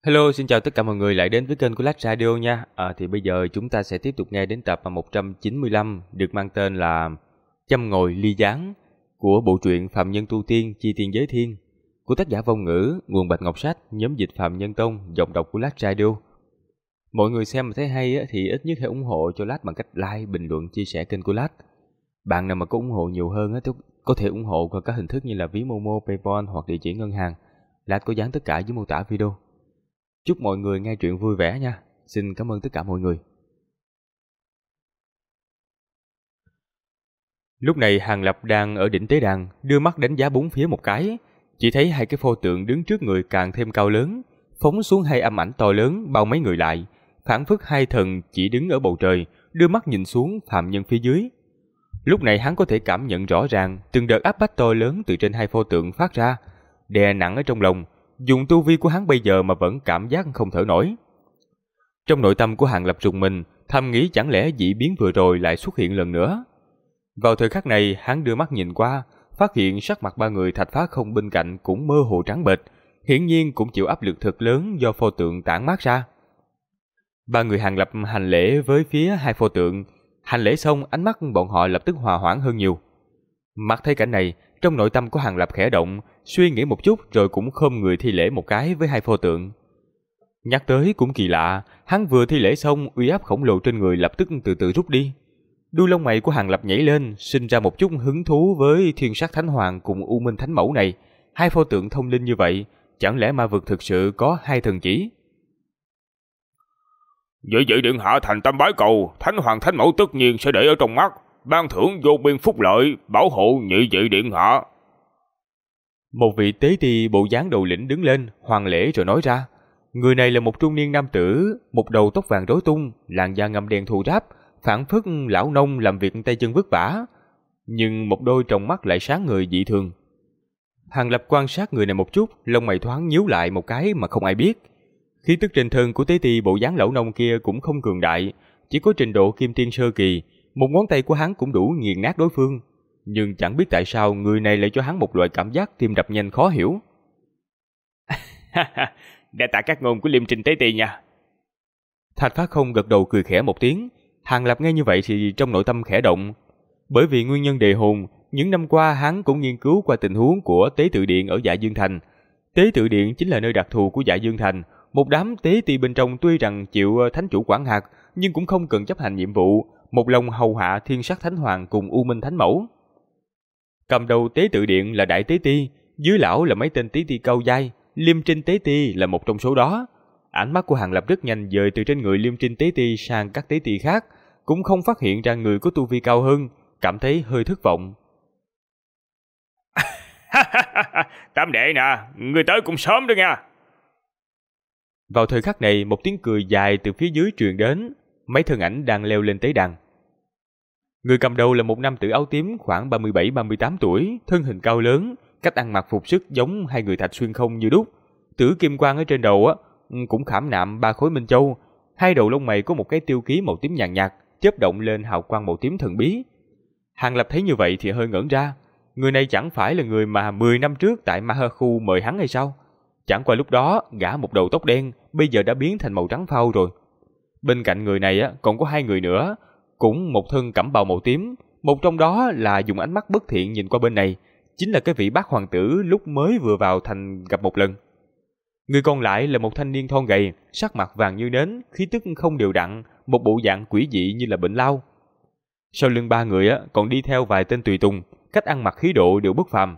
Hello, xin chào tất cả mọi người lại đến với kênh của Lách Radio nha. Thì bây giờ chúng ta sẽ tiếp tục nghe đến tập 195 được mang tên là Châm ngòi ly gián của bộ truyện Phạm Nhân Tu Tiên Chi Tiên Giới Thiên của tác giả Vong Ngữ, nguồn Bạch Ngọc Sách, nhóm dịch Phạm Nhân Tông, giọng đọc của Lách Radio. Mọi người xem mà thấy hay thì ít nhất hãy ủng hộ cho Lách bằng cách like, bình luận, chia sẻ kênh của Lách. Bạn nào mà có ủng hộ nhiều hơn thì có thể ủng hộ qua các hình thức như là ví Momo, PayPal hoặc địa chỉ ngân hàng. Lách có dán tất cả dưới mô tả video. Chúc mọi người nghe truyện vui vẻ nha. Xin cảm ơn tất cả mọi người. Lúc này Hàng Lập đang ở đỉnh tế đàn, đưa mắt đánh giá bốn phía một cái. Chỉ thấy hai cái pho tượng đứng trước người càng thêm cao lớn, phóng xuống hai âm ảnh to lớn bao mấy người lại, phảng phất hai thần chỉ đứng ở bầu trời, đưa mắt nhìn xuống phàm nhân phía dưới. Lúc này hắn có thể cảm nhận rõ ràng từng đợt áp bách to lớn từ trên hai pho tượng phát ra, đè nặng ở trong lòng. Dùng tu vi của hắn bây giờ mà vẫn cảm giác không thở nổi. Trong nội tâm của Hàng Lập rùng mình, thầm nghĩ chẳng lẽ dị biến vừa rồi lại xuất hiện lần nữa. Vào thời khắc này, hắn đưa mắt nhìn qua, phát hiện sắc mặt ba người Thạch Phá Không bên cạnh cũng mơ hồ trắng bệch, hiển nhiên cũng chịu áp lực thật lớn do pho tượng tản mát ra. Ba người Hàng Lập hành lễ với phía hai pho tượng, hành lễ xong ánh mắt bọn họ lập tức hòa hoãn hơn nhiều. Mắt thấy cảnh này, trong nội tâm của Hàng Lập khẽ động, suy nghĩ một chút rồi cũng khom người thi lễ một cái với hai pho tượng. Nhắc tới cũng kỳ lạ, hắn vừa thi lễ xong, uy áp khổng lồ trên người lập tức từ từ rút đi. Đuôi lông mày của Hàng Lập nhảy lên, sinh ra một chút hứng thú với Thiên Sát Thánh Hoàng cùng U Minh Thánh Mẫu này. Hai pho tượng thông linh như vậy, chẳng lẽ ma vực thực sự có hai thần chỉ? Vậy điện hạ thành tâm bái cầu, Thánh Hoàng Thánh Mẫu tất nhiên sẽ để ở trong mắt, ban thưởng vô biên phúc lợi, bảo hộ nhị vị điện hạ. Một vị tế ti bộ dáng đầu lĩnh đứng lên, hoàng lễ rồi nói ra. Người này là một trung niên nam tử, một đầu tóc vàng rối tung, làn da ngăm đen thô ráp, phảng phất lão nông làm việc tay chân vất vả, nhưng một đôi tròng mắt lại sáng ngời dị thường. Hàng Lập quan sát người này một chút, lông mày thoáng nhíu lại một cái mà không ai biết. Khí tức trên thân của tế ti bộ dáng lão nông kia cũng không cường đại, chỉ có trình độ kim tiên sơ kỳ, một ngón tay của hắn cũng đủ nghiền nát đối phương. Nhưng chẳng biết tại sao người này lại cho hắn một loại cảm giác tim đập nhanh khó hiểu. Đa tạ các ngôn của Liêm Trinh tế ti nha. Thạch Phá Không gật đầu cười khẽ một tiếng. Hàng Lập nghe như vậy thì trong nội tâm khẽ động. Bởi vì nguyên nhân đề hồn, những năm qua hắn cũng nghiên cứu qua tình huống của Tế Tự Điện ở Dạ Dương Thành. Tế Tự Điện chính là nơi đặc thù của Dạ Dương Thành. Một đám tế ti bên trong tuy rằng chịu thánh chủ quản hạt, nhưng cũng không cần chấp hành nhiệm vụ, một lòng hầu hạ Thiên Sát Thánh Hoàng cùng U Minh Thánh Mẫu. Cầm đầu Tế Tự Điện là Đại Tế Ti, dưới lão là mấy tên tế ti cao giai, Liêm Trinh Tế Ti là một trong số đó. Ánh mắt của Hàng Lập rất nhanh dời từ trên người Liêm Trinh Tế Ti sang các tế ti khác, cũng không phát hiện ra người có tu vi cao hơn, cảm thấy hơi thất vọng. Tam đệ nè, người tới cũng sớm đó nha. Vào thời khắc này, một tiếng cười dài từ phía dưới truyền đến, mấy thân ảnh đang leo lên tế đàn. Người cầm đầu là một nam tử áo tím khoảng 37-38 tuổi, thân hình cao lớn, cách ăn mặc phục sức giống hai người Thạch Xuyên Không như đúc. Tử kim quang ở trên đầu cũng khảm nạm 3 khối minh châu, hai đầu lông mày có một cái tiêu ký màu tím nhàn nhạt, chớp động lên hào quang màu tím thần bí. Hàng Lập thấy như vậy thì hơi ngẩn ra, người này chẳng phải là người mà 10 năm trước tại Ma Hơ Khu mời hắn hay sao? Chẳng qua lúc đó gã một đầu tóc đen, bây giờ đã biến thành màu trắng phau rồi. Bên cạnh người này còn có hai người nữa, cũng một thân cẩm bào màu tím, một trong đó là dùng ánh mắt bất thiện nhìn qua bên này, chính là cái vị bác hoàng tử lúc mới vừa vào thành gặp một lần. Người còn lại là một thanh niên thon gầy, sắc mặt vàng như nến, khí tức không đều đặn, một bộ dạng quỷ dị như là bệnh lao. Sau lưng ba người còn đi theo vài tên tùy tùng, cách ăn mặc khí độ đều bất phàm.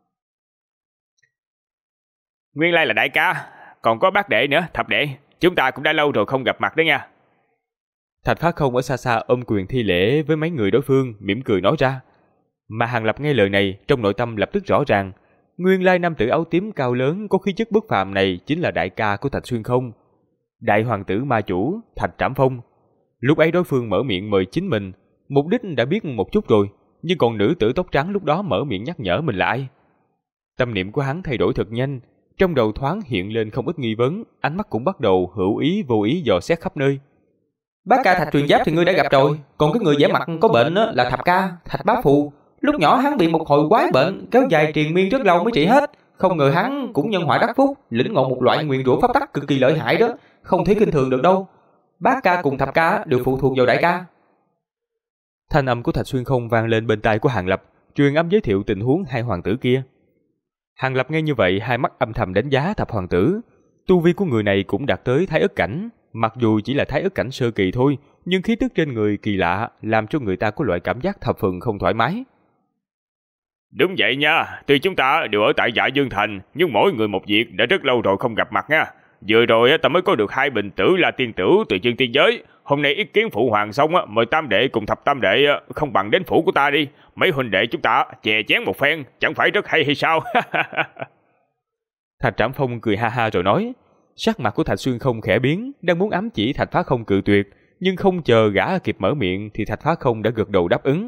Nguyên lai là đại ca, còn có bác đệ nữa, thập đệ, chúng ta cũng đã lâu rồi không gặp mặt đó nha. Thạch Phá Không ở xa xa ôm quyền thi lễ với mấy người đối phương, mỉm cười nói ra. Mà Hàng Lập nghe lời này, trong nội tâm lập tức rõ ràng, nguyên lai nam tử áo tím cao lớn có khí chất bất phàm này chính là đại ca của Thạch Xuyên Không, đại hoàng tử ma chủ Thạch Trảm Phong. Lúc ấy đối phương mở miệng mời chính mình, mục đích đã biết một chút rồi, nhưng còn nữ tử tóc trắng lúc đó mở miệng nhắc nhở mình là ai. Tâm niệm của hắn thay đổi thật nhanh, trong đầu thoáng hiện lên không ít nghi vấn, ánh mắt cũng bắt đầu hữu ý vô ý dò xét khắp nơi. Bác ca Thạch Truyền Giáp thì ngươi đã gặp rồi, còn cái người vẻ mặt có bệnh là Thạch ca, Thạch Bá Phụ. Lúc nhỏ hắn bị một hồi quái bệnh kéo dài triền miên rất lâu mới trị hết, Không ngờ hắn cũng nhân họa đắc phúc, lĩnh ngộ một loại nguyền rủa pháp tắc cực kỳ lợi hại đó, không thể khinh thường được đâu. Bát ca cùng thập ca đều phụ thuộc vào đại ca. Thanh âm của Thạch Xuyên Không vang lên bên tai của Hàng Lập, truyền âm giới thiệu tình huống hai hoàng tử kia. Hàng Lập nghe như vậy, hai mắt âm thầm đánh giá thập hoàng tử. Tu vi của người này cũng đạt tới Thái Ức cảnh, mặc dù chỉ là Thái Ức cảnh sơ kỳ thôi, nhưng khí tức trên người kỳ lạ, làm cho người ta có loại cảm giác thập phần không thoải mái. Đúng vậy nha, tuy chúng ta đều ở tại Dạ Dương Thành, nhưng mỗi người một việc, đã rất lâu rồi không gặp mặt nha. Vừa rồi ta mới có được 2 bình tử La Tiên Tử từ Dương Tiên Giới. Hôm nay ý kiến phụ hoàng xong, mời tam đệ cùng thập tam đệ không bằng đến phủ của ta đi. Mấy huynh đệ chúng ta chè chén một phen, chẳng phải rất hay sao? Thạch Trảm Phong cười ha ha rồi nói. Sắc mặt của Thạch Xuyên Không khẽ biến, đang muốn ám chỉ Thạch Phá Không cự tuyệt, nhưng không chờ gã kịp mở miệng thì Thạch Phá Không đã gật đầu đáp ứng.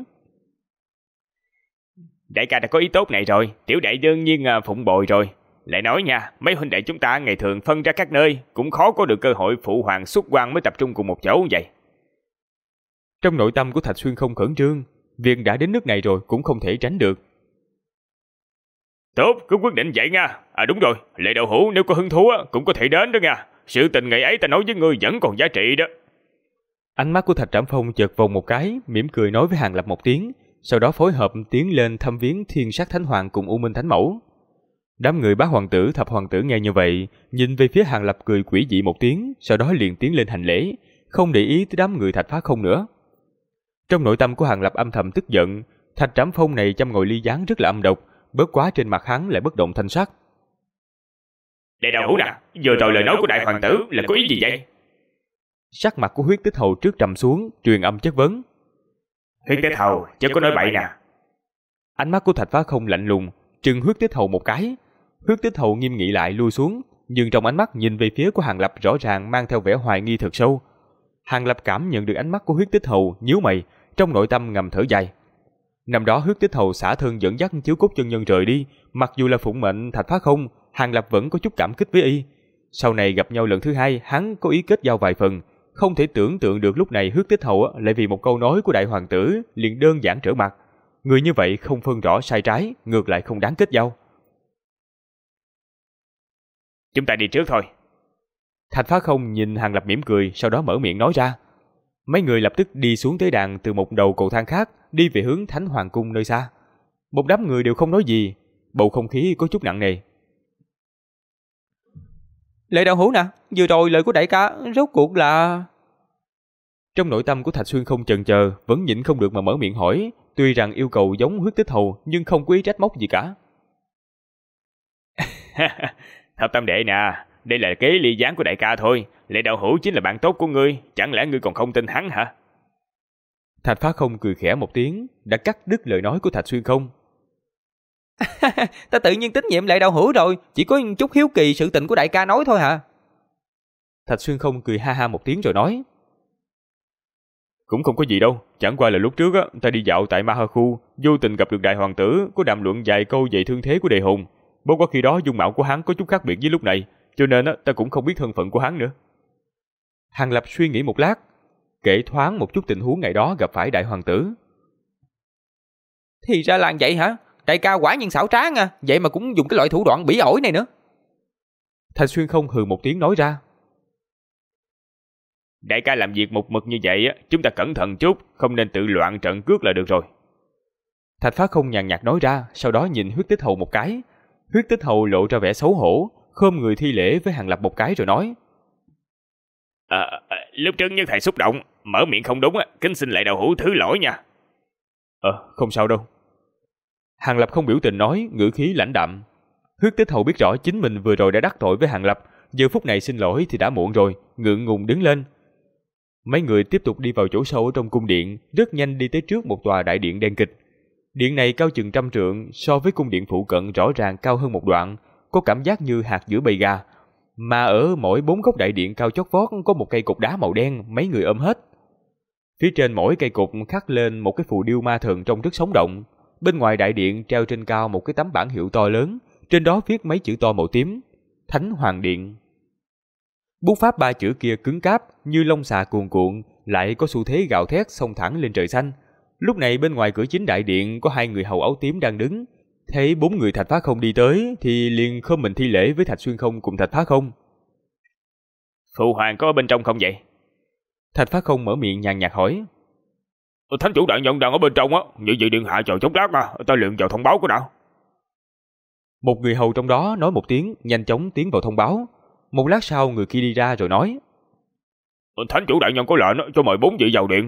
Đại ca đã có ý tốt này rồi, tiểu đệ đương nhiên phụng bồi rồi. Lại nói nha, mấy huynh đệ chúng ta ngày thường phân ra các nơi, cũng khó có được cơ hội phụ hoàng xuất quan mới tập trung cùng một chỗ vậy. Trong nội tâm của Thạch Xuyên Không khẩn trương, việc đã đến nước này rồi cũng không thể tránh được. Tốt, cứ quyết định vậy nha. Đúng rồi, Lệ Đạo Hữu nếu có hứng thú cũng có thể đến đó nha. Sự tình ngày ấy ta nói với ngươi vẫn còn giá trị đó. Ánh mắt của Thạch Trảm Phong chợt vòng một cái, mỉm cười nói với Hàng Lập một tiếng, sau đó phối hợp tiến lên thăm viếng Thiên Sát Thánh Hoàng cùng U Minh Thánh Mẫu. Đám người bá hoàng tử, thập hoàng tử nghe như vậy, nhìn về phía Hàng Lập cười quỷ dị một tiếng, sau đó liền tiến lên hành lễ, không để ý tới đám người Thạch Phá Không nữa. Trong nội tâm của Hàng Lập âm thầm tức giận, Thạch Trảm Phong này chăm ngồi ly gián rất là âm độc, bớt quá trên mặt hắn lại bất động thanh sắc. Đại đạo hữu nè, vừa rồi lời nói của đại hoàng tử là có ý gì vậy? Sắc mặt của Huyết Tích Hầu trước trầm xuống, truyền âm chất vấn. Huyết Tích Hầu, chớ có nói bậy nè. Ánh mắt của Thạch Phá Không lạnh lùng, trừng Huyết Tích Hầu một cái. Huyết Tích Hầu nghiêm nghị lại lui xuống, nhưng trong ánh mắt nhìn về phía của Hàng Lập rõ ràng mang theo vẻ hoài nghi thật sâu. Hàng Lập cảm nhận được ánh mắt của Huyết Tích Hầu, nhíu mày, trong nội tâm ngầm thở dài. Năm đó Huyết Tích Hầu xả thân dẫn dắt Chiếu Cốt chân nhân rời đi, mặc dù là phụng mệnh Thạch Phá Không, Hàng Lập vẫn có chút cảm kích với y. Sau này gặp nhau lần thứ hai, hắn có ý kết giao vài phần, không thể tưởng tượng được lúc này Huyết Tích Hầu lại vì một câu nói của đại hoàng tử liền đơn giản trở mặt. Người như vậy không phân rõ sai trái, ngược lại không đáng kết giao. Chúng ta đi trước thôi. Thạch Phá Không nhìn Hàng Lập mỉm cười, sau đó mở miệng nói ra. Mấy người lập tức đi xuống tế đàn từ một đầu cầu thang khác, đi về hướng Thánh Hoàng cung nơi xa. Một đám người đều không nói gì, bầu không khí có chút nặng nề. Lệ Đạo Hữu nè, vừa rồi lời của đại ca rốt cuộc là... Trong nội tâm của Thạch Xuyên Không chần chờ, vẫn nhịn không được mà mở miệng hỏi, tuy rằng yêu cầu giống Huyết Tích Hầu nhưng không có ý trách móc gì cả. Thập tam đệ nè, đây là kế ly gián của đại ca thôi. Lệ Đạo Hữu chính là bạn tốt của ngươi, chẳng lẽ ngươi còn không tin hắn hả? Thạch Phá Không cười khẽ một tiếng, đã cắt đứt lời nói của Thạch Xuyên Không. Ta tự nhiên tín nhiệm Lệ Đạo Hữu rồi, chỉ có chút hiếu kỳ sự tình của đại ca nói thôi hả? Thạch Xuyên Không cười ha ha một tiếng rồi nói. Cũng không có gì đâu, chẳng qua là lúc trước ta đi dạo tại Ma Ha Khu, vô tình gặp được đại hoàng tử, có đàm luận vài câu về thương thế của Đề Hùng. Bất quá khi đó dung mạo của hắn có chút khác biệt với lúc này, cho nên ta cũng không biết thân phận của hắn nữa. Hàng Lập suy nghĩ một lát, kể thoáng một chút tình huống ngày đó gặp phải đại hoàng tử. Thì ra là vậy hả? Đại ca quả nhiên xảo trá nha, vậy mà cũng dùng cái loại thủ đoạn bỉ ổi này nữa. Thạch Xuyên Không hừ một tiếng nói ra. Đại ca làm việc một mực như vậy, chúng ta cẩn thận chút, không nên tự loạn trận cước là được rồi. Thạch Phá Không nhàn nhạt nói ra, sau đó nhìn Huyết Tích Hầu một cái. Huyết Tích Hầu lộ ra vẻ xấu hổ, khom người thi lễ với Hàng Lập một cái rồi nói. Lúc trước nhất thầy xúc động, mở miệng không đúng, kính xin Lệ Đạo Hữu thứ lỗi nha. Không sao đâu. Hàng Lập không biểu tình nói, ngữ khí lãnh đạm. Huyết Tích Hầu biết rõ chính mình vừa rồi đã đắc tội với Hàng Lập, giờ phút này xin lỗi thì đã muộn rồi, ngượng ngùng đứng lên. Mấy người tiếp tục đi vào chỗ sâu ở trong cung điện, rất nhanh đi tới trước một tòa đại điện đen kịch. Điện này cao chừng 100 trượng, so với cung điện phụ cận rõ ràng cao hơn một đoạn, có cảm giác như hạt giữa bầy gà. Mà ở mỗi 4 góc đại điện cao chót vót có một cây cột đá màu đen, mấy người ôm hết. Phía trên mỗi cây cột khắc lên một cái phù điêu ma thần trông rất sống động. Bên ngoài đại điện treo trên cao một cái tấm bảng hiệu to lớn, trên đó viết mấy chữ to màu tím: Thánh Hoàng Điện. Bút pháp 3 chữ kia cứng cáp như lông xà cuồn cuộn, lại có xu thế gào thét xông thẳng lên trời xanh. Lúc này bên ngoài cửa chính đại điện có 2 người hầu áo tím đang đứng, Thấy 4 người Thạch Phá Không đi tới thì liền khom mình thi lễ với Thạch Xuyên Không cùng Thạch Phá Không. Phụ hoàng có ở bên trong không vậy? Thạch Phá Không mở miệng nhàn nhạt hỏi. Thánh chủ đại nhân đang ở bên trong á, như vậy điện hạ chờ chốc lát mà, ta liền vào thông báo cái nào. Một người hầu trong đó nói một tiếng, nhanh chóng tiến vào thông báo. Một lát sau người kia đi ra rồi nói. Thánh chủ đại nhân có lệnh cho mời 4 vị vào điện.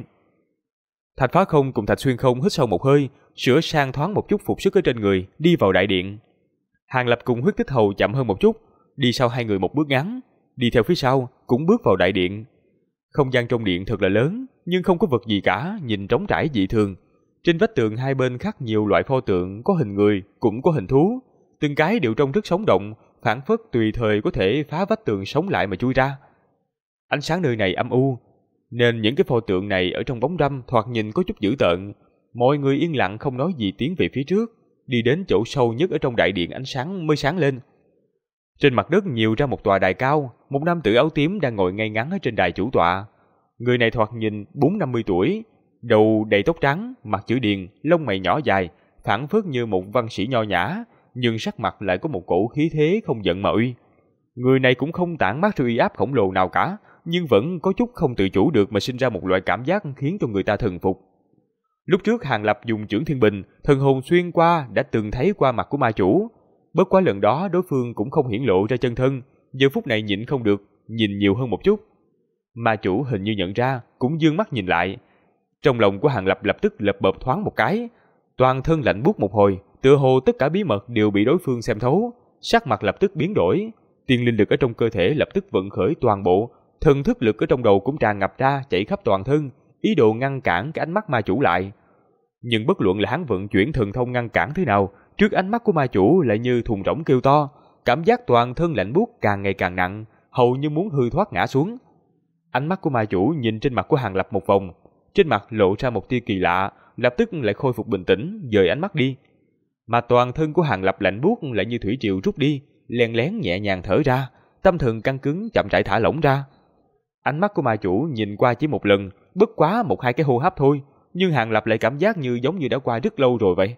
Thạch Phá Không cùng Thạch Xuyên Không hít sâu một hơi, sửa sang thoáng một chút phục sức ở trên người, đi vào đại điện. Hàng Lập cùng Huyết Tích Hầu chậm hơn một chút, đi sau hai người một bước ngắn, đi theo phía sau cũng bước vào đại điện. Không gian trong điện thật là lớn, nhưng không có vật gì cả, nhìn trống trải dị thường. Trên vách tường hai bên khắc nhiều loại pho tượng, có hình người, cũng có hình thú, từng cái đều trông rất sống động, phảng phất tùy thời có thể phá vách tường sống lại mà chui ra. Ánh sáng nơi này âm u, nên những cái pho tượng này ở trong bóng râm thoạt nhìn có chút dữ tợn. Mọi người yên lặng không nói gì tiến về phía trước, đi đến chỗ sâu nhất ở trong đại điện ánh sáng mới sáng lên. Trên mặt đất nhiều ra một tòa đài cao, một nam tử áo tím đang ngồi ngay ngắn ở trên đài chủ tọa. Người này thoạt nhìn 40-50 tuổi, đầu đầy tóc trắng, mặt chữ điền, lông mày nhỏ dài, phảng phất như một văn sĩ nho nhã, nhưng sắc mặt lại có một cổ khí thế không giận mà uy. Người này cũng không tản mát ra uy áp khổng lồ nào cả, nhưng vẫn có chút không tự chủ được mà sinh ra một loại cảm giác khiến cho người ta thần phục. Lúc trước Hàng Lập dùng chưởng thiên bình, thần hồn xuyên qua đã từng thấy qua mặt của ma chủ. Bất quá lần đó đối phương cũng không hiển lộ ra chân thân, giờ phút này nhịn không được, nhìn nhiều hơn một chút. Ma chủ hình như nhận ra, cũng dương mắt nhìn lại. Trong lòng của Hàng Lập lập tức lập bợp thoáng một cái, toàn thân lạnh buốt một hồi, tựa hồ tất cả bí mật đều bị đối phương xem thấu, sắc mặt lập tức biến đổi, tiên linh lực ở trong cơ thể lập tức vận khởi toàn bộ, thần thức lực ở trong đầu cũng tràn ngập ra, chạy khắp toàn thân, ý đồ ngăn cản cái ánh mắt ma chủ lại. Nhưng bất luận là hắn vận chuyển thần thông ngăn cản thế nào, trước ánh mắt của ma chủ lại như thùng rỗng kêu to, cảm giác toàn thân lạnh buốt càng ngày càng nặng, hầu như muốn hư thoát ngã xuống. Ánh mắt của ma chủ nhìn trên mặt của Hàng Lập một vòng, trên mặt lộ ra một tia kỳ lạ, lập tức lại khôi phục bình tĩnh, dời ánh mắt đi. Mà toàn thân của Hàng Lập lạnh buốt lại như thủy triều rút đi, len lén nhẹ nhàng thở ra, tâm thần căng cứng chậm rãi thả lỏng ra. Ánh mắt của ma chủ nhìn qua chỉ một lần, bất quá 1-2 cái hô hấp thôi, nhưng Hàng Lập lại cảm giác như giống như đã qua rất lâu rồi vậy.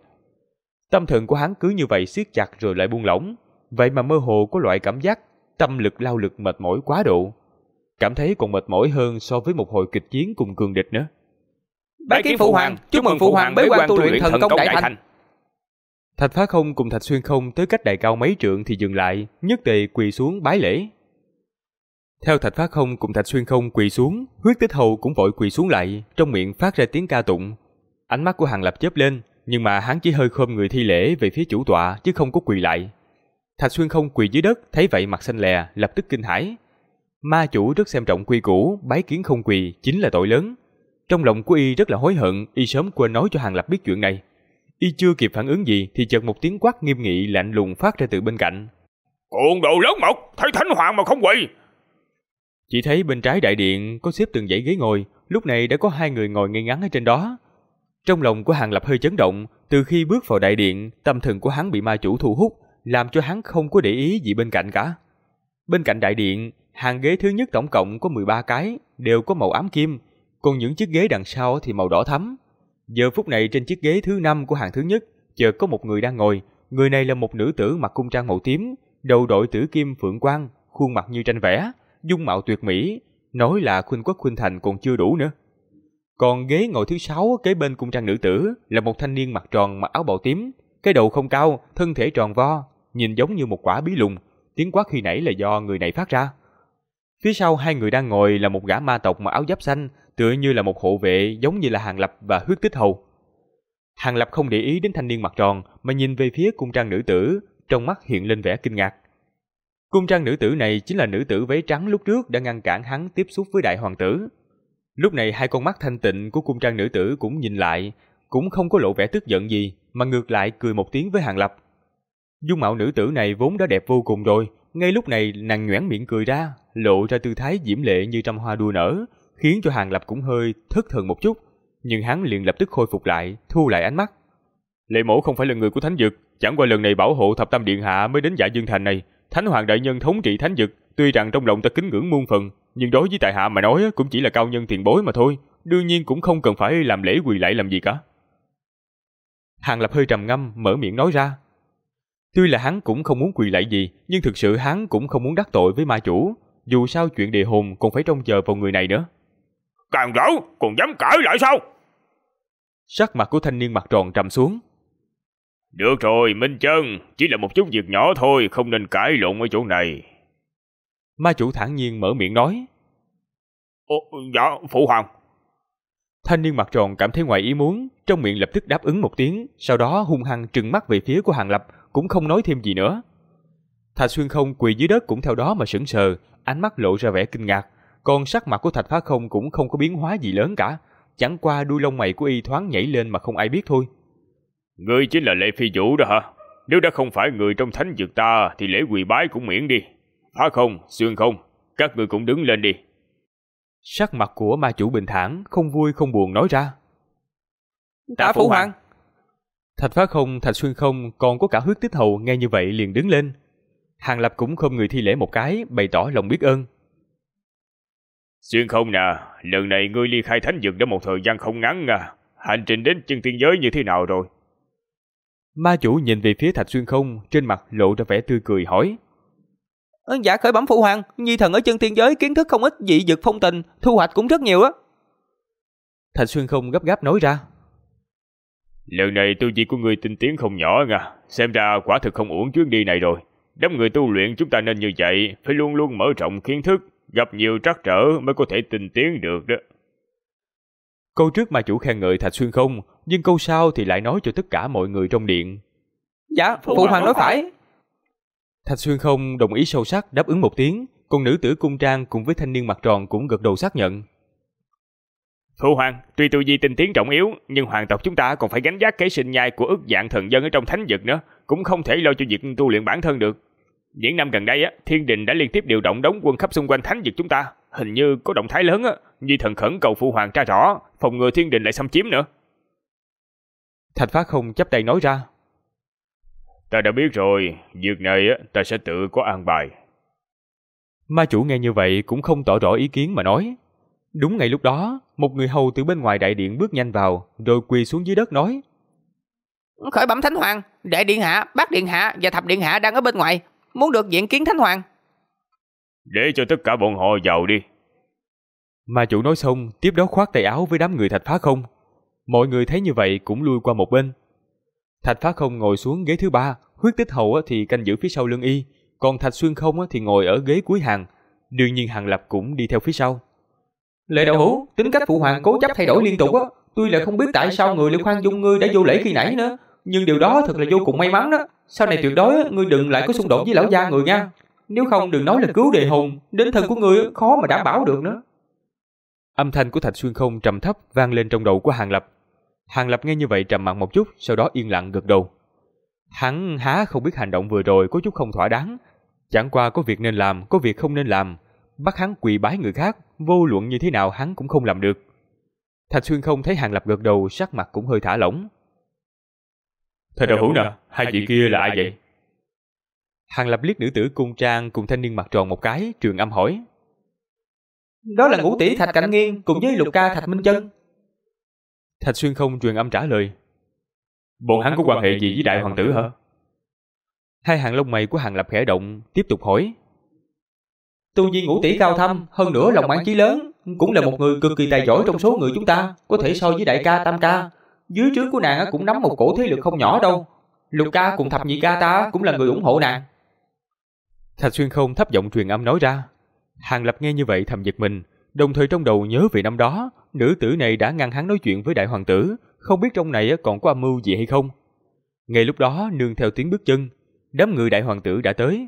Tâm thần của hắn cứ như vậy siết chặt rồi lại buông lỏng, vậy mà mơ hồ có loại cảm giác tâm lực lao lực mệt mỏi quá độ, cảm thấy còn mệt mỏi hơn so với một hồi kịch chiến cùng cường địch nữa. Bái kiến phụ hoàng, chúc mừng phụ hoàng bế quan tu luyện thần công đại thành. Thạch Phá Không cùng Thạch Xuyên Không tới cách đài cao mấy trượng thì dừng lại, nhất tề quỳ xuống bái lễ. Theo Thạch Phá Không cùng Thạch Xuyên Không quỳ xuống, Huyết Tích Hầu cũng vội quỳ xuống lại, trong miệng phát ra tiếng ca tụng. Ánh mắt của Hàng Lập chớp lên, nhưng mà hắn chỉ hơi khom người thi lễ về phía chủ tọa chứ không có quỳ lại. Thạch Xuyên Không quỳ dưới đất, thấy vậy mặt xanh lè, lập tức kinh hãi. Ma chủ rất xem trọng quy củ, bái kiến không quỳ chính là tội lớn. Trong lòng của y rất là hối hận, y sớm quên nói cho Hàng Lập biết chuyện này. Y chưa kịp phản ứng gì thì chợt một tiếng quát nghiêm nghị lạnh lùng phát ra từ bên cạnh. Cuồng đồ lớn mật, thấy thánh hoàng mà không quỳ. Chỉ thấy bên trái đại điện có xếp từng dãy ghế ngồi, lúc này đã có 2 người ngồi ngay ngắn ở trên đó. Trong lòng của Hàng Lập hơi chấn động, từ khi bước vào đại điện, tâm thần của hắn bị ma chủ thu hút, làm cho hắn không có để ý gì bên cạnh cả. Bên cạnh đại điện, hàng ghế thứ nhất tổng cộng có 13 cái, đều có màu ám kim, còn những chiếc ghế đằng sau thì màu đỏ thắm. Giờ phút này trên chiếc ghế thứ 5 của hàng thứ nhất, chợt có một người đang ngồi, người này là một nữ tử mặc cung trang màu tím, đầu đội tử kim phượng quang, khuôn mặt như tranh vẽ, dung mạo tuyệt mỹ, nói là khuynh quốc khuynh thành còn chưa đủ nữa. Còn ghế ngồi thứ 6 kế bên cung trang nữ tử là một thanh niên mặt tròn mặc áo bào tím, cái đầu không cao, thân thể tròn vo, nhìn giống như một quả bí lùng, tiếng quát khi nãy là do người này phát ra. Phía sau 2 người đang ngồi là một gã ma tộc mặc áo giáp xanh, tựa như là một hộ vệ giống như là Hàng Lập và Huyết Tích Hầu. Hàng Lập không để ý đến thanh niên mặt tròn mà nhìn về phía cung trang nữ tử, trong mắt hiện lên vẻ kinh ngạc. Cung trang nữ tử này chính là nữ tử váy trắng lúc trước đã ngăn cản hắn tiếp xúc với đại hoàng tử. Lúc này 2 con mắt thanh tịnh của cung trang nữ tử cũng nhìn lại, cũng không có lộ vẻ tức giận gì, mà ngược lại cười một tiếng với Hàng Lập. Dung mạo nữ tử này vốn đã đẹp vô cùng rồi, ngay lúc này nàng nhoẻn miệng cười ra, lộ ra tư thái diễm lệ như trăm hoa đua nở, khiến cho Hàng Lập cũng hơi thất thần một chút, nhưng hắn liền lập tức khôi phục lại, thu lại ánh mắt. Lệ mổ không phải là người của thánh vực, chẳng qua lần này bảo hộ Thập Tam Điện hạ mới đến Dạ Dương Thành này. Thánh hoàng đại nhân thống trị thánh vực, tuy rằng trong lòng ta kính ngưỡng muôn phần, nhưng đối với tại hạ mà nói cũng chỉ là cao nhân tiền bối mà thôi, đương nhiên cũng không cần phải làm lễ quỳ lạy làm gì cả. Hàng Lập hơi trầm ngâm, mở miệng nói ra. Tuy là hắn cũng không muốn quỳ lạy gì, nhưng thực sự hắn cũng không muốn đắc tội với ma chủ. Dù sao chuyện địa hồn còn phải trông chờ vào người này nữa. Càng rỡ, còn dám cãi lại sao? Sắc mặt của thanh niên mặt tròn trầm xuống. Được rồi, Minh Chân, chỉ là một chút việc nhỏ thôi, không nên cãi lộn ở chỗ này. Ma chủ thản nhiên mở miệng nói. Dạ, phụ hoàng. Thanh niên mặt tròn cảm thấy ngoài ý muốn, trong miệng lập tức đáp ứng một tiếng, sau đó hung hăng trừng mắt về phía của Hàng Lập, cũng không nói thêm gì nữa. Thạch Xuyên Không quỳ dưới đất cũng theo đó mà sững sờ, ánh mắt lộ ra vẻ kinh ngạc, còn sắc mặt của Thạch Phá Không cũng không có biến hóa gì lớn cả, chẳng qua đuôi lông mày của y thoáng nhảy lên mà không ai biết thôi. Ngươi chính là Lệ Phi Vũ đó hả? Nếu đã không phải người trong thánh vực ta thì lễ quỳ bái cũng miễn đi. Phá Không, Xuyên Không, các ngươi cũng đứng lên đi. Sắc mặt của ma chủ bình thản, không vui không buồn nói ra. Tạ phụ hoàng. Thạch Phá Không, Thạch Xuyên Không còn có cả Huyết Tích Hầu nghe như vậy liền đứng lên. Hàng Lập cũng không người thi lễ một cái, bày tỏ lòng biết ơn. Xuyên Không nè, lần này ngươi ly khai thánh vực đã một thời gian không ngắn à. Hành trình đến chân tiên giới như thế nào rồi? Ma chủ nhìn về phía Thạch Xuyên Không, trên mặt lộ ra vẻ tươi cười hỏi. Dạ khởi bẩm phụ hoàng, nhi thần ở chân tiên giới kiến thức không ít dị dược phong tình, thu hoạch cũng rất nhiều á. Thạch Xuyên Không gấp gáp nói ra. Lần này tu vi của ngươi tinh tiến không nhỏ nha, xem ra quả thực không uổng chuyến đi này rồi. Đám người tu luyện chúng ta nên như vậy, phải luôn luôn mở rộng kiến thức, gặp nhiều trắc trở mới có thể tinh tiến được đó. Câu trước ma chủ khen ngợi Thạch Xuyên Không, nhưng câu sau thì lại nói cho tất cả mọi người trong điện. Dạ, phụ hoàng nói phải. Thạch Xuyên Không đồng ý sâu sắc đáp ứng một tiếng, còn nữ tử cung trang cùng với thanh niên mặt tròn cũng gật đầu xác nhận. Phụ hoàng, tuy tu vi tinh tiến trọng yếu, nhưng hoàng tộc chúng ta còn phải gánh vác cái sinh nhai của ức vạn thần dân ở trong thánh vực nữa, cũng không thể lo cho việc tu luyện bản thân được. Những năm gần đây á, Thiên Đình đã liên tiếp điều động đóng quân khắp xung quanh thánh vực chúng ta, hình như có động thái lớn á, Nhi thần khẩn cầu phụ hoàng tra rõ, phòng ngừa Thiên Đình lại xâm chiếm nữa. Thạch Phá Không chắp tay nói ra. Ta đã biết rồi, việc này á, ta sẽ tự có an bài. Ma chủ nghe như vậy cũng không tỏ rõ ý kiến mà nói. Đúng ngay lúc đó, một người hầu từ bên ngoài đại điện bước nhanh vào, rồi quỳ xuống dưới đất nói. Khởi bẩm thánh hoàng, đại điện hạ, bát điện hạ và thập điện hạ đang ở bên ngoài, muốn được diện kiến thánh hoàng. Để cho tất cả bọn họ vào đi. Ma chủ nói xong, tiếp đó khoát tay áo với đám người Thạch Phá Không. Mọi người thấy như vậy cũng lui qua một bên. Thạch Phá Không ngồi xuống ghế thứ 3, Huyết Tích Hầu thì canh giữ phía sau lưng y, còn Thạch Xuyên Không thì ngồi ở ghế cuối hàng. Đương nhiên Hàng Lập cũng đi theo phía sau. Lệ Đậu Hữu, tính cách phụ hoàng cố chấp thay đổi liên tục á, tuy là không biết tại sao người Liêu Khoan Dung ngươi đã vô lễ khi nãy nữa, nhưng điều đó thật là vô cùng may mắn đó. Sau này tuyệt đối ngươi đừng lại có xung đột với lão gia người nha, nếu không đừng nói là cứu đề hồn, đến thân của ngươi khó mà đảm bảo được nữa. Âm thanh của Thạch Xuyên Không trầm thấp vang lên trong đầu của Hàng Lập. Hàng Lập nghe như vậy trầm mặc một chút, sau đó yên lặng gật đầu. Hắn há không biết hành động vừa rồi có chút không thỏa đáng, chẳng qua có việc nên làm, có việc không nên làm, bắt hắn quỳ bái người khác, vô luận như thế nào hắn cũng không làm được. Thạch Xuyên Không thấy Hàng Lập gật đầu, sắc mặt cũng hơi thả lỏng. Thầy Đạo Hữu nè, hai vị kia là ai vậy? Hàng Lập liếc nữ tử cung trang cùng thanh niên mặt tròn một cái, truyền âm hỏi. Đó là ngũ tỷ Thạch Cạnh Nghiên cùng với lục ca Thạch Minh Chân. Thạch Xuyên Không truyền âm trả lời. Bọn hắn có quan hệ gì với đại hoàng tử hả? Hai hàng lông mày của Hàng Lập khẽ động, tiếp tục hỏi. Tu vi ngũ tỷ cao thâm, hơn nữa lòng mãn chí lớn, cũng là một người cực kỳ tài giỏi trong số người chúng ta, có thể so với đại ca tam ca. Dưới trướng của nàng cũng nắm một cổ thế lực không nhỏ đâu. Lục ca cùng thập nhị ca ta cũng là người ủng hộ nàng. Thạch Xuyên Không thấp giọng truyền âm nói ra. Hàng Lập nghe như vậy thầm giật mình, đồng thời trong đầu nhớ về năm đó, nữ tử này đã ngăn hắn nói chuyện với đại hoàng tử, không biết trong này còn có âm mưu gì hay không. Ngay lúc đó nương theo tiếng bước chân, đám người đại hoàng tử đã tới.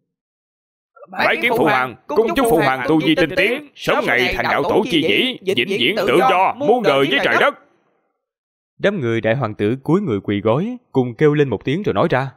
Bái kiến phụ hoàng, cung chúc phụ hoàng tu vi tinh tiến, sớm ngày thành đạo tổ chi dĩ, vĩnh viễn tự do, muôn đời với trời đất. Đám người đại hoàng tử cúi người quỳ gối, cùng kêu lên một tiếng rồi nói ra.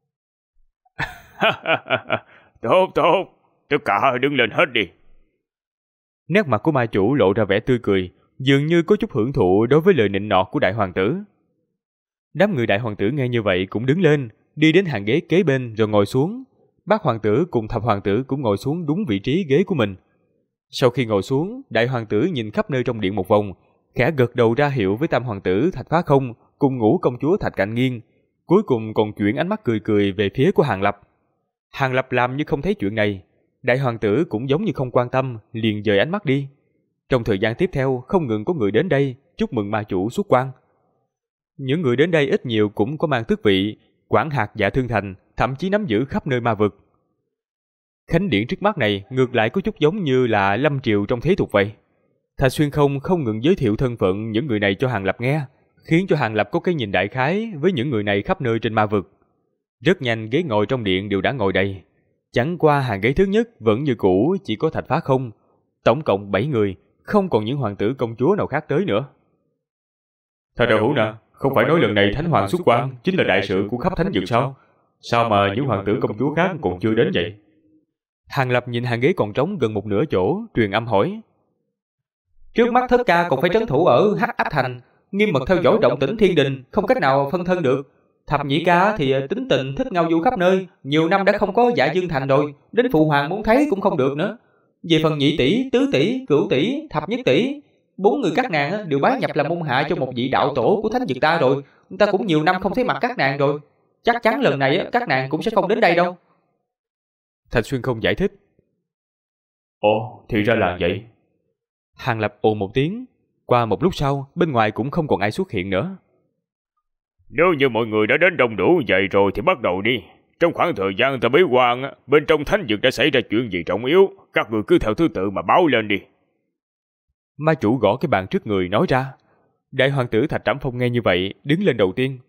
Tốt, tốt, tất cả đứng lên hết đi. Nét mặt của ma chủ lộ ra vẻ tươi cười, dường như có chút hưởng thụ đối với lời nịnh nọt của đại hoàng tử. Đám người đại hoàng tử nghe như vậy cũng đứng lên, đi đến hàng ghế kế bên rồi ngồi xuống. Bác hoàng tử cùng thập hoàng tử cũng ngồi xuống đúng vị trí ghế của mình. Sau khi ngồi xuống, đại hoàng tử nhìn khắp nơi trong điện một vòng, khẽ gật đầu ra hiệu với tam hoàng tử Thạch Phá Không cùng ngũ công chúa Thạch Cạnh Nghiên, cuối cùng còn chuyển ánh mắt cười cười về phía của Hàng Lập. Hàng Lập làm như không thấy chuyện này, đại hoàng tử cũng giống như không quan tâm, liền dời ánh mắt đi. Trong thời gian tiếp theo, không ngừng có người đến đây chúc mừng ma chủ xuất quan. Những người đến đây ít nhiều cũng có mang tước vị, quản hạt Dạ Thương Thành, thậm chí nắm giữ khắp nơi ma vực. Khánh điện trước mắt này ngược lại có chút giống như là lâm triều trong thế tục vậy. Thạch Xuyên không ngừng giới thiệu thân phận những người này cho Hàng Lập nghe, khiến cho Hàng Lập có cái nhìn đại khái với những người này khắp nơi trên ma vực. Rất nhanh ghế ngồi trong điện đều đã ngồi đầy. Chẳng qua hàng ghế thứ nhất vẫn như cũ, chỉ có Thạch Phá Không. Tổng cộng 7 người, không còn những hoàng tử công chúa nào khác tới nữa. Thạch đạo hữu nè, không phải nói lần này Thánh Hoàng xuất quan chính là đại sự của khắp Thánh vực sao? Sao mà những hoàng tử công chúa khác còn chưa đến vậy? Hàng Lập nhìn hàng ghế còn trống gần một nửa chỗ, truyền âm hỏi. Trước mắt Thất Ca còn phải trấn thủ ở Hắc Áp Thành, nghiêm mật theo dõi động tĩnh thiên đình, không cách nào phân thân được. Thập Nhị Ca thì tính tình thích ngao du khắp nơi, nhiều năm đã không có Dạ Dương Thành rồi, đến phụ hoàng muốn thấy cũng không được nữa. Về phần nhị tỷ, tứ tỷ, cửu tỷ, thập nhất tỷ, 4 người các nàng đều bái nhập làm môn hạ cho một vị đạo tổ của thánh vực ta rồi, ta cũng nhiều năm không thấy mặt các nàng rồi, chắc chắn lần này các nàng cũng sẽ không đến đây đâu. Thạch Xuyên không giải thích. Ồ, thì ra là vậy. Hàng Lập ồ một tiếng. Qua một lúc sau, bên ngoài cũng không còn ai xuất hiện nữa. Nếu như mọi người đã đến đông đủ vậy rồi thì bắt đầu đi. Trong khoảng thời gian ta bế quan, bên trong thánh vực đã xảy ra chuyện gì trọng yếu, các người cứ theo thứ tự mà báo lên đi. Ma chủ gõ cái bàn trước người nói ra. Đại hoàng tử Thạch Trảm Phong nghe như vậy, đứng lên đầu tiên.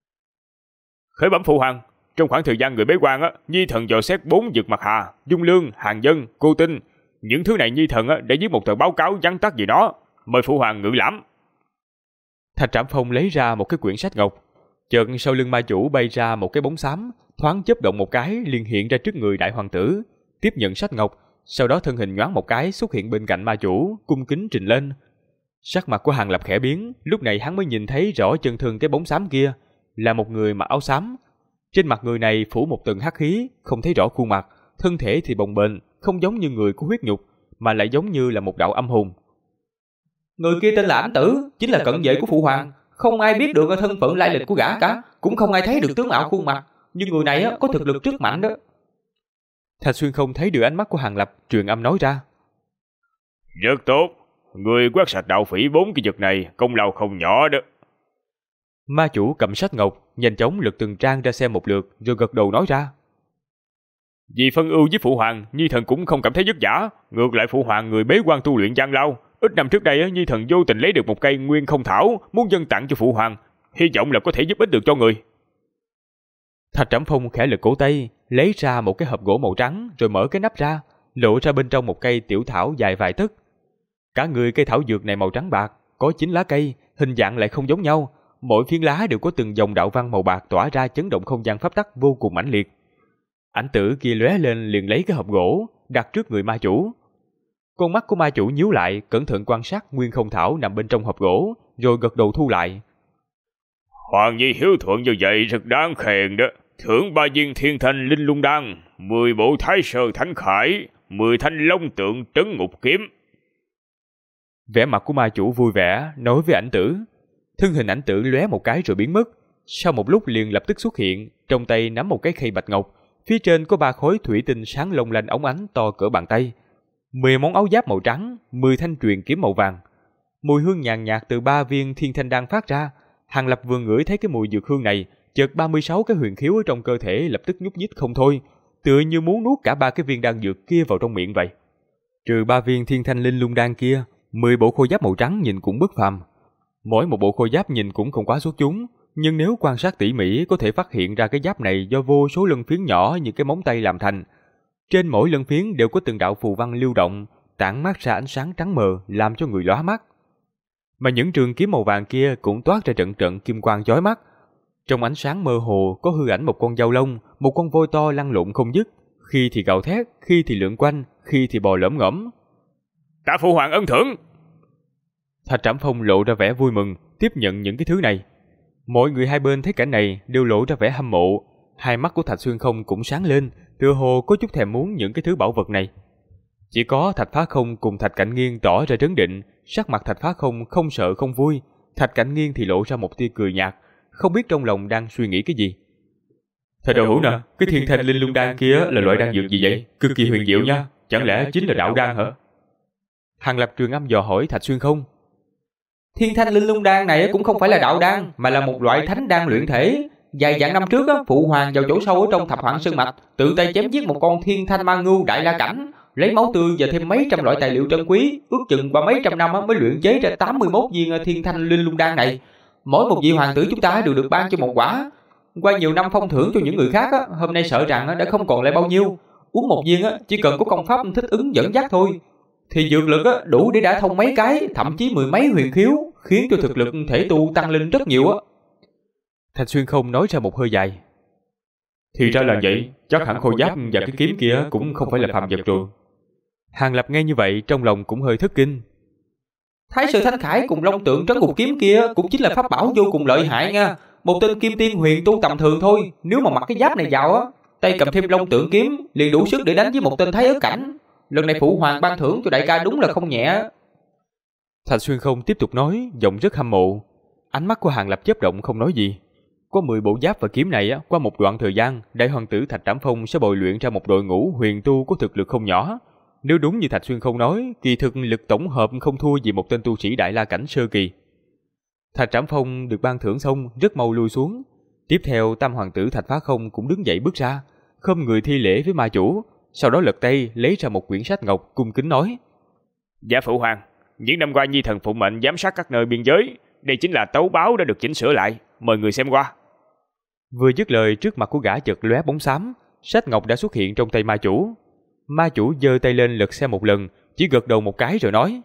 Khởi bẩm phụ hoàng, trong khoảng thời gian người bế quan, Nhi thần dò xét 4 vực mặt hà, Dung Lương, Hàng Dân, Cô Tinh. Những thứ này Nhi thần đã viết một tờ báo cáo vắn tắt gì đó, mời phụ hoàng ngự lãm. Thạch Trảm Phong lấy ra một cái quyển sách ngọc. Chợt sau lưng ma chủ bay ra một cái bóng xám, thoáng chớp động một cái liền hiện ra trước người đại hoàng tử, tiếp nhận sách ngọc, sau đó thân hình nhoáng một cái xuất hiện bên cạnh ma chủ, cung kính trình lên. Sắc mặt của Hàng Lập khẽ biến, lúc này hắn mới nhìn thấy rõ chân thân cái bóng xám kia, là một người mặc áo xám. Trên mặt người này phủ một tầng hắc khí, không thấy rõ khuôn mặt, thân thể thì bồng bềnh, không giống như người có huyết nhục, mà lại giống như là một đạo âm hồn. Người kia tên là Ảnh Tử, chính là cận vệ của phụ hoàng. Không ai biết được thân phận lai lịch của gã cả, cũng không ai thấy được tướng mạo khuôn mặt, nhưng người này có thực lực rất mạnh đó. Thạch Xuyên không thấy được ánh mắt của Hàng Lập, truyền âm nói ra. Rất tốt, người quét sạch đạo phỉ 4 cái vực này, công lao không nhỏ đó. Ma chủ cầm sách ngọc, nhanh chóng lật từng trang ra xem một lượt, rồi gật đầu nói ra. Vì phân ưu với phụ hoàng, Nhi thần cũng không cảm thấy vất vả. Ngược lại phụ hoàng người bế quan tu luyện gian lao. Ít năm trước đây Nhi thần vô tình lấy được một cây nguyên không thảo, muốn dâng tặng cho phụ hoàng, hy vọng là có thể giúp ích được cho người. Thạch Trảm Phong khẽ lật cổ tay, lấy ra một cái hộp gỗ màu trắng, rồi mở cái nắp ra, lộ ra bên trong một cây tiểu thảo dài vài tấc. Cả người cây thảo dược này màu trắng bạc, có 9 lá cây, hình dạng lại không giống nhau, mỗi phiến lá đều có từng dòng đạo văn màu bạc tỏa ra chấn động không gian pháp tắc vô cùng mãnh liệt. Ảnh tử kia lóe lên liền lấy cái hộp gỗ đặt trước người ma chủ. Con mắt của ma chủ nhíu lại, cẩn thận quan sát nguyên không thảo nằm bên trong hộp gỗ, rồi gật đầu thu lại. Hoàng nhi hiếu thuận như vậy rất đáng khen đó. Thưởng 3 viên thiên thanh linh lung đan, 10 bộ thái sơ thánh khải, 10 thanh long tượng trấn ngục kiếm. Vẻ mặt của ma chủ vui vẻ nói với ảnh tử. Thân hình ảnh tử lóe một cái rồi biến mất. Sau một lúc liền lập tức xuất hiện, trong tay nắm một cái khay bạch ngọc, phía trên có 3 khối thủy tinh sáng long lanh óng ánh to cỡ bàn tay, 10 món áo giáp màu trắng, 10 thanh truyền kiếm màu vàng. Mùi hương nhàn nhạt từ 3 viên thiên thanh đan phát ra. Hàng Lập vừa ngửi thấy cái mùi dược hương này, chợt 36 cái huyền khiếu ở trong cơ thể lập tức nhúc nhích không thôi, tựa như muốn nuốt cả 3 cái viên đan dược kia vào trong miệng vậy. Trừ 3 viên thiên thanh linh lung đan kia, 10 bộ khôi giáp màu trắng nhìn cũng bất phàm. Mỗi một bộ khôi giáp nhìn cũng không quá xuất chúng, nhưng nếu quan sát tỉ mỉ có thể phát hiện ra cái giáp này do vô số lân phiến nhỏ như cái móng tay làm thành. Trên mỗi lân phiến đều có từng đạo phù văn lưu động, tản mát ra ánh sáng trắng mờ làm cho người lóa mắt. Mà những trường kiếm màu vàng kia cũng toát ra trận trận kim quang chói mắt. Trong ánh sáng mơ hồ có hư ảnh một con dao lông, một con voi to lăn lộn không dứt, khi thì gào thét, khi thì lượn quanh, khi thì bò lởm ngởm. Tạ phụ hoàng ân thưởng. Thạch Trảm Phong lộ ra vẻ vui mừng, tiếp nhận những cái thứ này. Mọi người hai bên thấy cảnh này đều lộ ra vẻ hâm mộ, hai mắt của Thạch Xuyên Không cũng sáng lên, tựa hồ có chút thèm muốn những cái thứ bảo vật này. Chỉ có Thạch Phá Không cùng Thạch Cạnh Nghiên tỏ ra trấn định, sắc mặt Thạch Phá Không không sợ không vui, Thạch Cạnh Nghiên thì lộ ra một tia cười nhạt, không biết trong lòng đang suy nghĩ cái gì. Thầy đạo hữu nè, cái thiên thanh linh lung đan kia là loại đan dược gì vậy? Cực kỳ huyền diệu nha, chẳng lẽ chính là đạo đan hả? Hàng Lập truyền âm dò hỏi Thạch Xuyên Không. Thiên thanh linh lung đan này cũng không phải là đạo đan, mà là một loại thánh đan luyện thể. Vài vạn năm trước, Phụ Hoàng vào chỗ sâu ở trong Thập Hoạn Sơn Mạch, tự tay chém giết một con thiên thanh ma ngưu đại la cảnh, lấy máu tươi và thêm mấy trăm loại tài liệu trân quý, ước chừng qua mấy trăm năm mới luyện chế ra 81 viên thiên thanh linh lung đan này. Mỗi một vị hoàng tử chúng ta đều được ban cho một quả. Qua nhiều năm phong thưởng cho những người khác, hôm nay sợ rằng đã không còn lại bao nhiêu. Uống một viên chỉ cần có công pháp thích ứng dẫn dắt thôi, thì dược lực đủ để đả thông mấy cái, thậm chí mười mấy huyền khiếu, khiến cho thực lực thể tu tăng lên rất nhiều. Thạch Xuyên Không nói ra một hơi dài. Thì ra là vậy, chắc hẳn khôi giáp và cái kiếm kia cũng không phải là phàm vật rồi. Hàng Lập nghe như vậy trong lòng cũng hơi thất kinh. Thái Sư Thánh Khải cùng Long Tượng Trấn Ngục Kiếm kia cũng chính là pháp bảo vô cùng lợi hại nha. Một tên kim tiên huyền tu tầm thường thôi, nếu mà mặc cái giáp này vào tay cầm thêm Long Tượng Kiếm liền đủ sức để đánh với một tên Thái Ớt Cảnh. Lần này Phụ Hoàng ban thưởng cho đại ca đúng là không nhẹ. Thạch Xuyên Không tiếp tục nói, giọng rất hâm mộ. Ánh mắt của Hàng Lập chớp động không nói gì. Có 10 bộ giáp và kiếm này, qua một đoạn thời gian, đại hoàng tử Thạch Trảm Phong sẽ bồi luyện ra một đội ngũ huyền tu có thực lực không nhỏ. Nếu đúng như Thạch Xuyên Không nói, kỳ thực lực tổng hợp không thua gì một tên tu sĩ đại la cảnh sơ kỳ. Thạch Trảm Phong được ban thưởng xong, rất mau lui xuống. Tiếp theo, tam hoàng tử Thạch Phá Không cũng đứng dậy bước ra, khom người thi lễ với ma chủ, sau đó lật tay lấy ra một quyển sách ngọc, cung kính nói: Dạ Phụ Hoàng, những năm qua Nhi thần phụng mệnh giám sát các nơi biên giới, đây chính là tấu báo đã được chỉnh sửa lại, mời người xem qua. Vừa dứt lời, trước mặt của gã chợt lóe bóng xám, sách ngọc đã xuất hiện trong tay ma chủ. Ma chủ giơ tay lên lật xem một lần, chỉ gật đầu một cái rồi nói: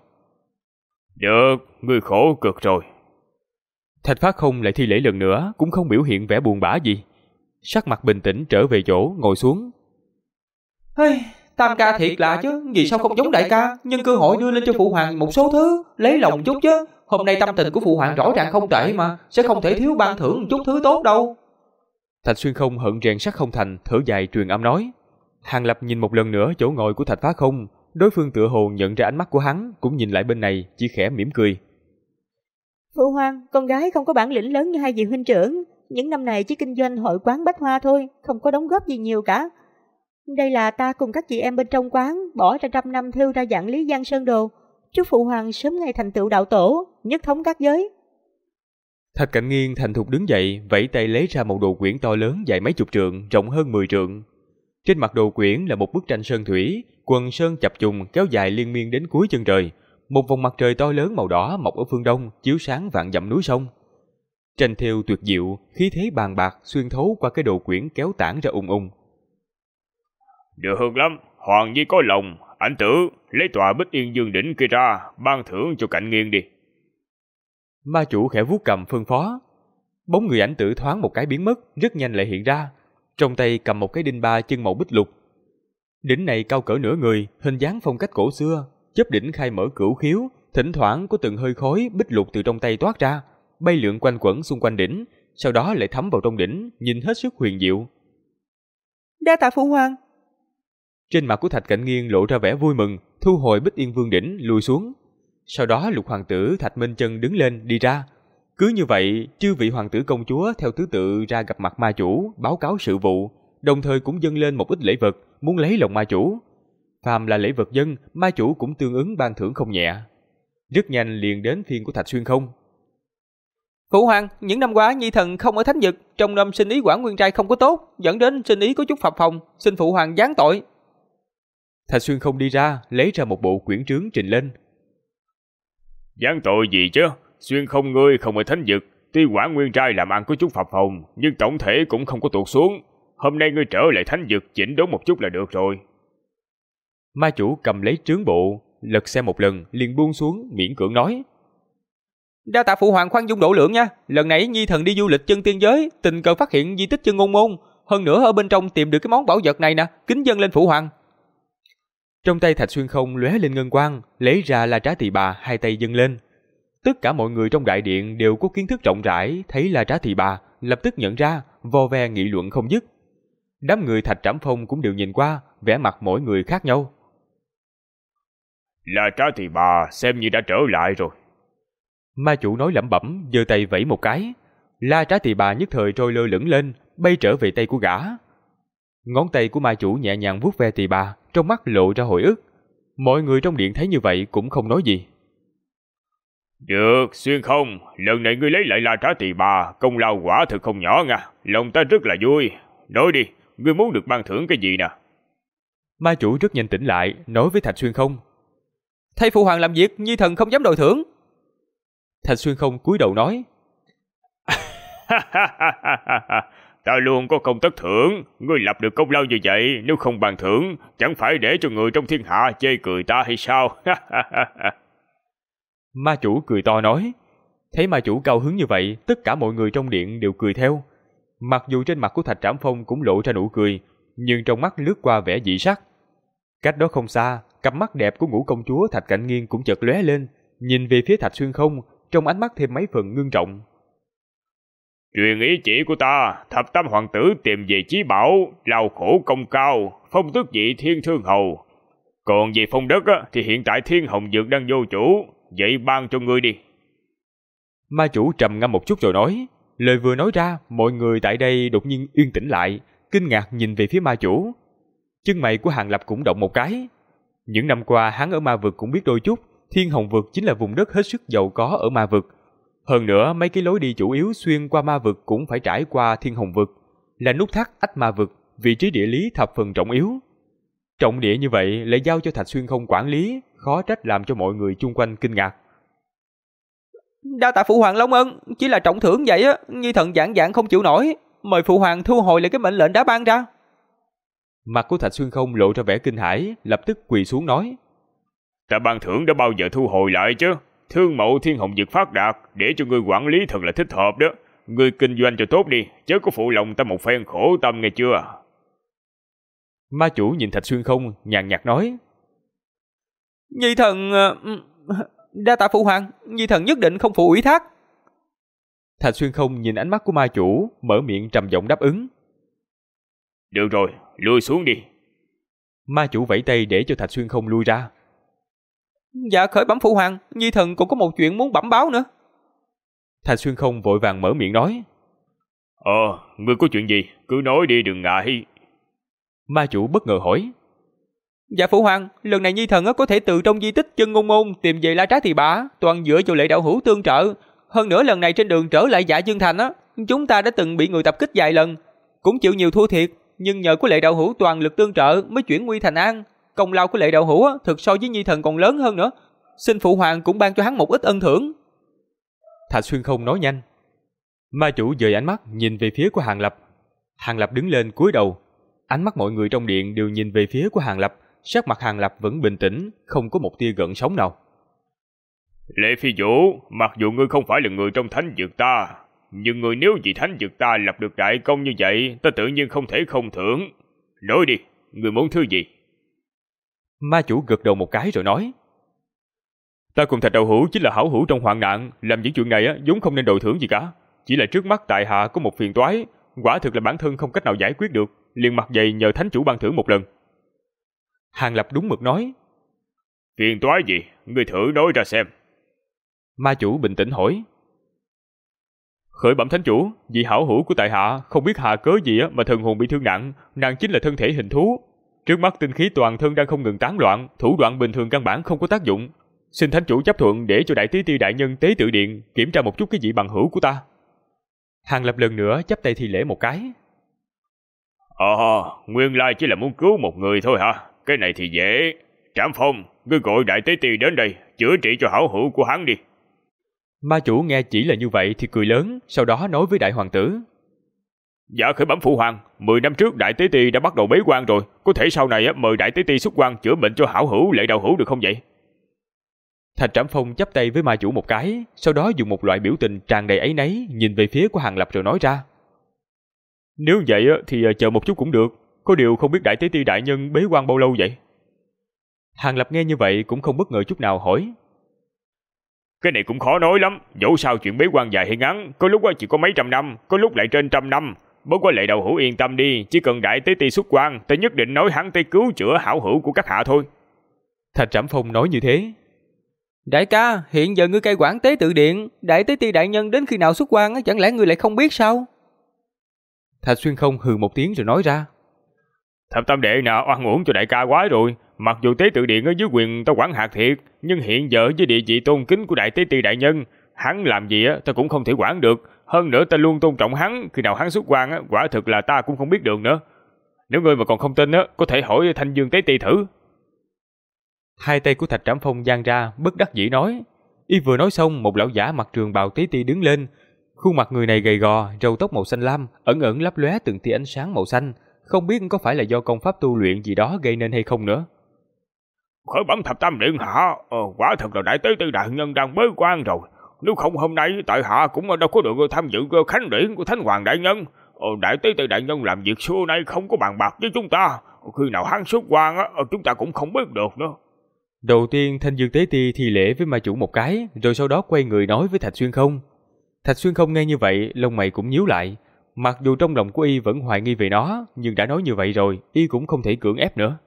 Được, ngươi khổ cực rồi. Thạch Phá Không lại thi lễ lần nữa, cũng không biểu hiện vẻ buồn bã gì, sắc mặt bình tĩnh trở về chỗ ngồi xuống. Tam ca thiệt lạ chứ, vì sao không giống đại ca, nhân cơ hội đưa lên cho Phụ Hoàng một số thứ, lấy lòng chút chứ. Hôm nay tâm tình của Phụ Hoàng rõ ràng không tệ mà, sẽ không thể thiếu ban thưởng một chút thứ tốt đâu. Thạch Xuyên Không hận rèn sắt không thành, thở dài truyền âm nói. Hàng Lập nhìn một lần nữa chỗ ngồi của Thạch Phá Không, đối phương tựa hồ nhận ra ánh mắt của hắn, cũng nhìn lại bên này, chỉ khẽ mỉm cười. Phụ Hoàng, con gái không có bản lĩnh lớn như hai vị huynh trưởng, những năm này chỉ kinh doanh hội quán bách hoa thôi, không có đóng góp gì nhiều cả. Đây là ta cùng các chị em bên trong quán bỏ ra 100 năm thêu ra dạng Lý Giang Sơn Đồ, chúc Phụ Hoàng sớm ngày thành tựu đạo tổ, nhất thống các giới. Thạch Cạnh Nghiên thành thục đứng dậy, vẫy tay lấy ra một đồ quyển to lớn dài mấy chục trượng, rộng hơn 10 trượng. Trên mặt đồ quyển là một bức tranh sơn thủy, quần sơn chập trùng kéo dài liên miên đến cuối chân trời. Một vòng mặt trời to lớn màu đỏ mọc ở phương đông, chiếu sáng vạn dặm núi sông. Tranh thêu tuyệt diệu, khí thế bàn bạc xuyên thấu qua cái đồ quyển kéo tản ra ung ung. Được hơn lắm, Hoàng Nhi có lòng, ảnh tử lấy tòa Bích Yên Dương đỉnh kia ra, ban thưởng cho Cạnh Nghiên đi. Ma chủ khẽ vuốt cầm phân phó. Bóng người ảnh tử thoáng một cái biến mất, rất nhanh lại hiện ra. Trong tay cầm một cái đinh ba chân màu bích lục. Đỉnh này cao cỡ nửa người, hình dáng phong cách cổ xưa, chớp đỉnh khai mở cửu khiếu, thỉnh thoảng có từng hơi khói bích lục từ trong tay toát ra, bay lượn quanh quẩn xung quanh đỉnh, sau đó lại thấm vào trong đỉnh, nhìn hết sức huyền diệu. Đa tạ Phụ Hoàng. Trên mặt của Thạch Cạnh Nghiên lộ ra vẻ vui mừng, thu hồi Bích Yên Vương đỉnh lùi xuống. Sau đó lục hoàng tử Thạch Minh Chân đứng lên đi ra. Cứ như vậy, chư vị hoàng tử công chúa theo thứ tự ra gặp mặt ma chủ, báo cáo sự vụ, đồng thời cũng dâng lên một ít lễ vật, muốn lấy lòng ma chủ. Phàm là lễ vật dâng, ma chủ cũng tương ứng ban thưởng không nhẹ. Rất nhanh liền đến phiên của Thạch Xuyên Không. Phụ Hoàng, những năm qua Nhi thần không ở thánh vực, trong năm sinh ý quản nguyên trai không có tốt, dẫn đến sinh ý có chút phập phồng, xin Phụ Hoàng giáng tội. Thạch Xuyên Không đi ra, lấy ra một bộ quyển trướng trình lên. Giáng tội gì chứ? Xuyên Không ngươi không ở thánh vực, tuy quản nguyên trai làm ăn có chút phập phồng, nhưng tổng thể cũng không có tuột xuống. Hôm nay ngươi trở lại thánh vực chỉnh đốn một chút là được rồi. Ma chủ cầm lấy trướng bộ, lật xem một lần, liền buông xuống, miễn cưỡng nói. Đa tạ Phụ Hoàng khoan dung độ lượng nha. Lần này Nhi thần đi du lịch chân tiên giới, tình cờ phát hiện di tích chân ngôn môn, hơn nữa ở bên trong tìm được cái món bảo vật này nè, kính dâng lên Phụ Hoàng. Trong tay Thạch Xuyên Không lóe lên ngân quang, lấy ra La Trá Tỳ Bà, hai tay dâng lên. Tất cả mọi người trong đại điện đều có kiến thức rộng rãi, thấy La Trá Tỳ Bà, lập tức nhận ra, vo ve nghị luận không dứt. Đám người Thạch Trảm Phong cũng đều nhìn qua, vẻ mặt mỗi người khác nhau. La Trá Tỳ Bà xem như đã trở lại rồi. Ma chủ nói lẩm bẩm, giơ tay vẫy một cái. La Trá Tỳ Bà nhất thời trôi lơ lửng lên, bay trở về tay của gã. Ngón tay của ma chủ nhẹ nhàng vuốt ve tỳ bà, trong mắt lộ ra hồi ức. Mọi người trong điện thấy như vậy cũng không nói gì. Được, Xuyên Không, lần này ngươi lấy lại La Trá Tỳ Bà, công lao quả thực không nhỏ nha, lòng ta rất là vui. Nói đi, ngươi muốn được ban thưởng cái gì nè? Ma chủ rất nhanh tỉnh lại, nói với Thạch Xuyên Không. Thay phụ hoàng làm việc, nhi thần không dám đòi thưởng. Thạch Xuyên Không cúi đầu nói. Ta luôn có công tất thưởng, ngươi lập được công lao như vậy, nếu không ban thưởng, chẳng phải để cho người trong thiên hạ chê cười ta hay sao? Ma chủ cười to nói. Thấy ma chủ cao hứng như vậy, tất cả mọi người trong điện đều cười theo. Mặc dù trên mặt của Thạch Trảm Phong cũng lộ ra nụ cười, nhưng trong mắt lướt qua vẻ dị sắc. Cách đó không xa, cặp mắt đẹp của Ngũ công chúa Thạch Cạnh Nghiên cũng chợt lóe lên, nhìn về phía Thạch Xuyên Không, trong ánh mắt thêm mấy phần ngưng trọng. Truyền ý chỉ của ta, thập tam hoàng tử tìm về chí bảo, lao khổ công cao, phong tước vị thiên thương hầu. Còn về phong đất thì hiện tại thiên hồng dược đang vô chủ, vậy ban cho ngươi đi. Ma chủ trầm ngâm một chút rồi nói. Lời vừa nói ra, mọi người tại đây đột nhiên yên tĩnh lại, kinh ngạc nhìn về phía ma chủ. Chân mày của Hàng Lập cũng động một cái. Những năm qua hắn ở ma vực cũng biết đôi chút, thiên hồng vực chính là vùng đất hết sức giàu có ở ma vực. Hơn nữa mấy cái lối đi chủ yếu xuyên qua ma vực cũng phải trải qua thiên hồng vực, là nút thắt ách ma vực, vị trí địa lý thập phần trọng yếu. Trọng địa như vậy lại giao cho Thạch Xuyên Không quản lý, khó trách làm cho mọi người chung quanh kinh ngạc. Đa tạ phụ hoàng long ân, chỉ là trọng thưởng vậy á, nhi thần giảng dạng không chịu nổi, mời phụ hoàng thu hồi lại cái mệnh lệnh đã ban ra. Mặt của Thạch Xuyên Không lộ ra vẻ kinh hãi, lập tức quỳ xuống nói. Ta ban thưởng đã bao giờ thu hồi lại chứ? Thương mậu thiên hồng dược phát đạt, để cho ngươi quản lý thật là thích hợp đó. Ngươi kinh doanh cho tốt đi, chớ có phụ lòng ta một phen khổ tâm nghe chưa? Ma chủ nhìn Thạch Xuyên Không, nhàn nhạt nói. Nhi thần... đa tạ phụ hoàng, nhi thần nhất định không phụ ủy thác. Thạch Xuyên Không nhìn ánh mắt của ma chủ, mở miệng trầm giọng đáp ứng. Được rồi, lui xuống đi. Ma chủ vẫy tay để cho Thạch Xuyên Không lui ra. Dạ khởi bẩm phụ hoàng, nhi thần cũng có một chuyện muốn bẩm báo nữa. Thạch Xuyên Không vội vàng mở miệng nói. Ngươi có chuyện gì? Cứ nói đi đừng ngại. Ma chủ bất ngờ hỏi. Dạ phụ hoàng, lần này nhi thần có thể từ trong di tích Chân Ngôn Môn tìm về La Trá Tỳ Bà, toàn dựa vào Lệ đạo hữu tương trợ. Hơn nữa lần này trên đường trở lại Dạ Dương Thành chúng ta đã từng bị người tập kích vài lần, cũng chịu nhiều thua thiệt, nhưng nhờ có Lệ đạo hữu toàn lực tương trợ mới chuyển nguy thành an. Công lao của Lệ đạo hữu thực so với nhi thần còn lớn hơn nữa, xin phụ hoàng cũng ban cho hắn một ít ân thưởng. Thạch Xuyên Không nói nhanh. Ma chủ dời ánh mắt nhìn về phía của Hàng Lập. Hàng Lập đứng lên cúi đầu. Ánh mắt mọi người trong điện đều nhìn về phía của Hàng Lập. Sắc mặt Hàng Lập vẫn bình tĩnh, không có một tia gợn sóng nào. Lệ Phi Vũ, mặc dù ngươi không phải là người trong thánh dược ta, nhưng ngươi nếu vì thánh dược ta lập được đại công như vậy, ta tự nhiên không thể không thưởng. Nói đi, ngươi muốn thứ gì? Ma chủ gật đầu một cái rồi nói. Ta cùng Thạch đạo hữu chính là hảo hữu trong hoạn nạn, làm những chuyện này vốn không nên đòi thưởng gì cả. Chỉ là trước mắt tại hạ có một phiền toái, quả thực là bản thân không cách nào giải quyết được, liền mặt dày nhờ thánh chủ ban thưởng một lần. Hàng Lập đúng mực nói. Phiền toái gì? Ngươi thử nói ra xem. Ma chủ bình tĩnh hỏi. Khởi bẩm thánh chủ, vị hảo hữu của tại hạ không biết hạ cớ gì mà thần hồn bị thương nặng, nàng chính là thân thể hình thú. Trước mắt tinh khí toàn thân đang không ngừng tán loạn, thủ đoạn bình thường căn bản không có tác dụng. Xin thánh chủ chấp thuận để cho đại tế ti đại nhân tế tự điện kiểm tra một chút cái vị bằng hữu của ta. Hàng Lập lần nữa chắp tay thi lễ một cái. Nguyên lai chỉ là muốn cứu một người thôi hả? Cái này thì dễ. Trảm Phong, ngươi gọi đại tế ti đến đây, chữa trị cho hảo hữu của hắn đi. Ma chủ nghe chỉ là như vậy thì cười lớn, sau đó nói với đại hoàng tử. Dạ khởi bẩm phụ hoàng, 10 năm trước đại tế ti đã bắt đầu bế quan rồi, có thể sau này mời đại tế ti xuất quan chữa bệnh cho hảo hữu Lệ đạo hữu được không vậy? Thạch Trảm Phong chắp tay với ma chủ một cái, sau đó dùng một loại biểu tình tràn đầy áy náy nhìn về phía của Hàng Lập rồi nói ra. Nếu vậy thì chờ một chút cũng được, có điều không biết đại tế ti đại nhân bế quan bao lâu vậy? Hàng Lập nghe như vậy cũng không bất ngờ chút nào hỏi. Cái này cũng khó nói lắm, dẫu sao chuyện bế quan dài hay ngắn, có lúc chỉ có mấy trăm năm, có lúc lại trên trăm năm. Bất quá Lệ đạo hữu yên tâm đi, chỉ cần đại tế ti xuất quan, ta nhất định nói hắn tới cứu chữa hảo hữu của các hạ thôi. Thạch Trảm Phong nói như thế. Đại ca, hiện giờ ngươi cai quản tế tự điện, đại tế ti đại nhân đến khi nào xuất quan, chẳng lẽ ngươi lại không biết sao? Thạch Xuyên Không hừ một tiếng rồi nói ra. Thập tam đệ nào oan uổng cho đại ca quá rồi. Mặc dù tế tự điện ở dưới quyền ta quản hạt thiệt, nhưng hiện giờ với địa vị tôn kính của đại tế ti đại nhân, hắn làm gì ta cũng không thể quản được. Hơn nữa ta luôn tôn trọng hắn, khi nào hắn xuất quan quả thực là ta cũng không biết được nữa. Nếu ngươi mà còn không tin có thể hỏi Thanh Dương tế ti thử. Hai tay của Thạch Trảm Phong giang ra, bất đắc dĩ nói. Y vừa nói xong, một lão giả mặc trường bào tế ti đứng lên. Khuôn mặt người này gầy gò, râu tóc màu xanh lam, ẩn ẩn lấp lóe từng tia ánh sáng màu xanh, không biết có phải là do công pháp tu luyện gì đó gây nên hay không nữa. Khởi bẩm thập tam điện hạ, quả thật là đại tế ti đại nhân đang bế quan rồi. Nếu không hôm nay tại hạ cũng đâu có được tham dự khánh điển của Thánh Hoàng đại nhân. Đại tế ti đại nhân làm việc xưa nay không có bàn bạc với chúng ta. Khi nào hắn xuất quan chúng ta cũng không biết được nữa. Đầu tiên Thanh Dương tế ti thi lễ với ma chủ một cái, rồi sau đó quay người nói với Thạch Xuyên Không. Thạch Xuyên Không nghe như vậy, lông mày cũng nhíu lại. Mặc dù trong lòng của y vẫn hoài nghi về nó, nhưng đã nói như vậy rồi, y cũng không thể cưỡng ép nữa.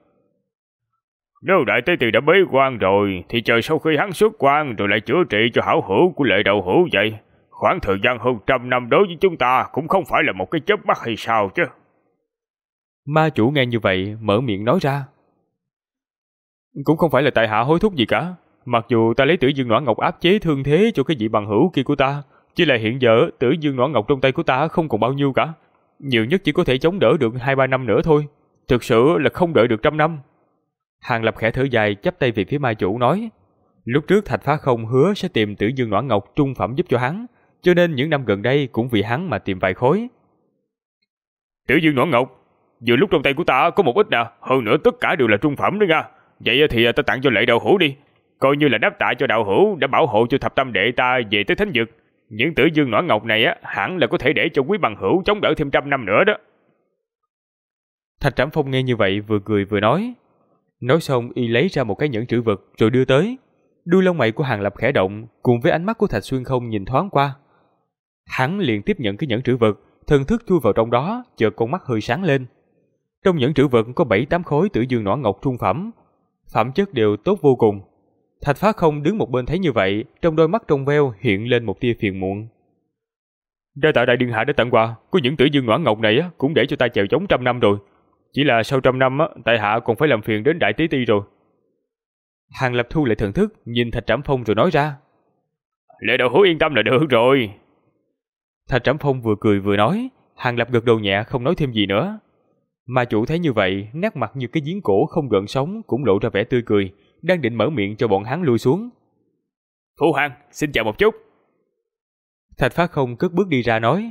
Nếu đại tế ti đã bế quan rồi, thì chờ sau khi hắn xuất quan rồi lại chữa trị cho hảo hữu của Lệ Đầu Hữu vậy. Khoảng thời gian hơn 100 năm đối với chúng ta cũng không phải là một cái chớp mắt hay sao chứ. Ma chủ nghe như vậy, mở miệng nói ra. Cũng không phải là tại hạ hối thúc gì cả. Mặc dù ta lấy Tử Dương Noãn Ngọc áp chế thương thế cho cái vị bằng hữu kia của ta, chỉ là hiện giờ Tử Dương Noãn Ngọc trong tay của ta không còn bao nhiêu cả. Nhiều nhất chỉ có thể chống đỡ được 2-3 năm nữa thôi. Thực sự là không đợi được 100 năm. Hàng Lập khẽ thở dài, chắp tay về phía ma chủ nói. Lúc trước Thạch Phá Không hứa sẽ tìm Tử Dương Noãn Ngọc trung phẩm giúp cho hắn, cho nên những năm gần đây cũng vì hắn mà tìm vài khối. Tử Dương Noãn Ngọc, vừa lúc trong tay của ta có một ít nè, hơn nữa tất cả đều là trung phẩm đó nha. Vậy thì ta tặng cho Lệ Đạo Hữu đi, coi như là đáp tạ cho đạo hữu đã bảo hộ cho thập tam đệ ta về tới thánh vực. Những Tử Dương Noãn Ngọc này hẳn là có thể để cho quý bằng hữu chống đỡ thêm 100 năm nữa đó. Thạch Trảm Phong nghe như vậy vừa cười vừa nói. Nói xong y lấy ra một cái nhẫn trữ vật rồi đưa tới. Đuôi lông mày của Hàng Lập khẽ động, cùng với ánh mắt của Thạch Xuyên Không nhìn thoáng qua. Hắn liền tiếp nhận cái nhẫn trữ vật, thần thức chui vào trong đó, chợt con mắt hơi sáng lên. Trong nhẫn trữ vật có 7-8 khối Tử Dương Noãn Ngọc trung phẩm, phẩm chất đều tốt vô cùng. Thạch Phá Không đứng một bên thấy như vậy, trong đôi mắt trong veo hiện lên một tia phiền muộn. Đa tạ đại điện hạ đã tặng quà, có những Tử Dương Noãn Ngọc này cũng để cho ta chèo chống 100 năm rồi. Chỉ là sau 100 năm tại hạ còn phải làm phiền đến đại tế ti rồi. Hàng Lập thu lại thần thức, nhìn Thạch Trảm Phong rồi nói ra. Lệ Đạo Hữu yên tâm là được rồi. Thạch Trảm Phong vừa cười vừa nói. Hàng Lập gật đầu nhẹ không nói thêm gì nữa. Ma chủ thấy như vậy, nét mặt như cái giếng cổ không gợn sóng cũng lộ ra vẻ tươi cười, đang định mở miệng cho bọn hắn lui xuống. Phụ hoàng, xin chào một chút. Thạch Phá Không cất bước đi ra nói.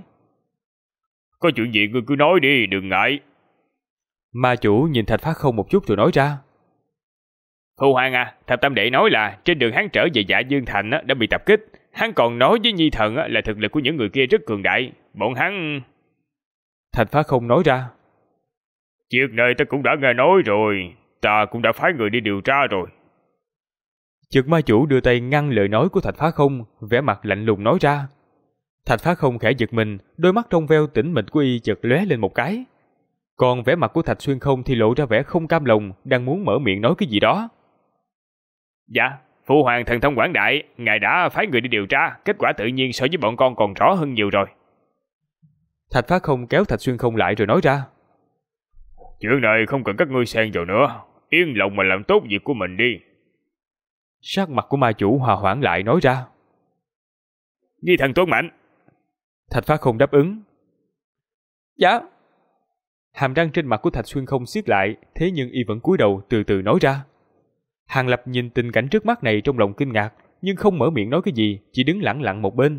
Có chuyện gì ngươi cứ nói đi, đừng ngại. Ma chủ nhìn Thạch Phá Không một chút rồi nói ra. Phụ hoàng thập tam đệ nói là trên đường hắn trở về Dạ Dương Thành đã bị tập kích. Hắn còn nói với Nhi Thần là thực lực của những người kia rất cường đại. Bọn hắn... Thạch Phá Không nói ra. Chuyện này ta cũng đã nghe nói rồi, ta cũng đã phái người đi điều tra rồi. Chợt ma chủ đưa tay ngăn lời nói của Thạch Phá Không, vẻ mặt lạnh lùng nói ra. Thạch Phá Không khẽ giật mình, đôi mắt trong veo tĩnh mịch của y chợt lóe lên một cái. Còn vẻ mặt của Thạch Xuyên Không thì lộ ra vẻ không cam lòng, đang muốn mở miệng nói cái gì đó. Dạ, phụ hoàng thần thông quảng đại, ngài đã phái người đi điều tra, kết quả tự nhiên so với bọn con còn rõ hơn nhiều rồi. Thạch Phá Không kéo Thạch Xuyên Không lại rồi nói ra. Chuyện này không cần các ngươi xen vào nữa, yên lòng mà làm tốt việc của mình đi. Sắc mặt của ma chủ hòa hoãn lại nói ra. Nhi Thần tuân mệnh. Thạch Phá Không đáp ứng. Dạ. Hàm răng trên mặt của Thạch Xuyên Không siết lại, thế nhưng y vẫn cúi đầu từ từ nói ra. Hàng Lập nhìn tình cảnh trước mắt này trong lòng kinh ngạc, nhưng không mở miệng nói cái gì, chỉ đứng lẳng lặng một bên.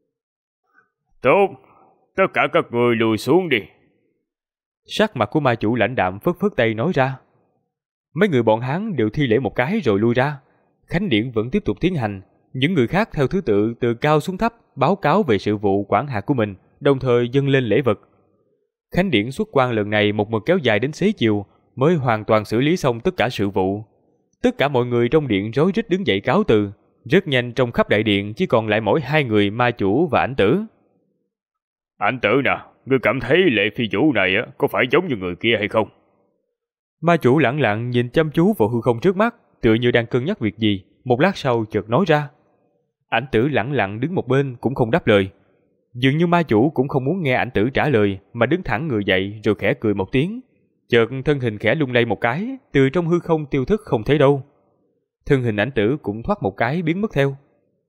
Tốt, tất cả các người lùi xuống đi. Sắc mặt của ma chủ lãnh đạm phất phất tay nói ra. Mấy người bọn hắn đều thi lễ một cái rồi lui ra. Khánh điển vẫn tiếp tục tiến hành. Những người khác theo thứ tự từ cao xuống thấp báo cáo về sự vụ quản hạt của mình, đồng thời dâng lên lễ vật. Khánh điển xuất quan lần này một mực kéo dài đến xế chiều mới hoàn toàn xử lý xong tất cả sự vụ. Tất cả mọi người trong điện rối rít đứng dậy cáo từ. Rất nhanh trong khắp đại điện chỉ còn lại mỗi hai người ma chủ và ảnh tử. Ảnh tử nè, ngươi cảm thấy Lệ Phi Vũ này có phải giống như người kia hay không? Ma chủ lẳng lặng nhìn chăm chú vào hư không trước mắt, tựa như đang cân nhắc việc gì. một lát sau chợt nói ra. Ảnh Tử lẳng lặng đứng một bên cũng không đáp lời. Dường như ma chủ cũng không muốn nghe Ảnh Tử trả lời mà đứng thẳng người dậy rồi khẽ cười một tiếng. Chợt thân hình khẽ lung lay một cái, từ trong hư không tiêu thất không thấy đâu. Thân hình Ảnh Tử cũng thoát một cái biến mất theo.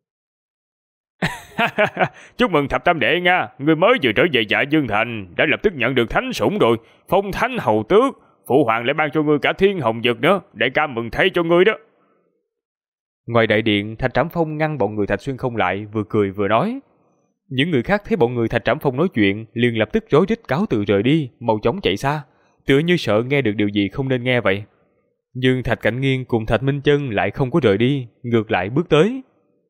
Chúc mừng thập tam đệ nha, người mới vừa trở về Dạ Dương Thành đã lập tức nhận được thánh sủng rồi, phong thánh hầu tước. Phụ hoàng lại ban cho ngươi cả thiên hồng dược nữa, đại ca mừng thay cho ngươi đó. Ngoài đại điện, Thạch Trảm Phong ngăn bọn người Thạch Xuyên Không lại, vừa cười vừa nói. Những người khác thấy bọn người Thạch Trảm Phong nói chuyện, liền lập tức rối rít cáo từ rời đi, mau chóng chạy xa, tựa như sợ nghe được điều gì không nên nghe vậy. Nhưng Thạch Cảnh Nghiên cùng Thạch Minh Chân lại không có rời đi, ngược lại bước tới.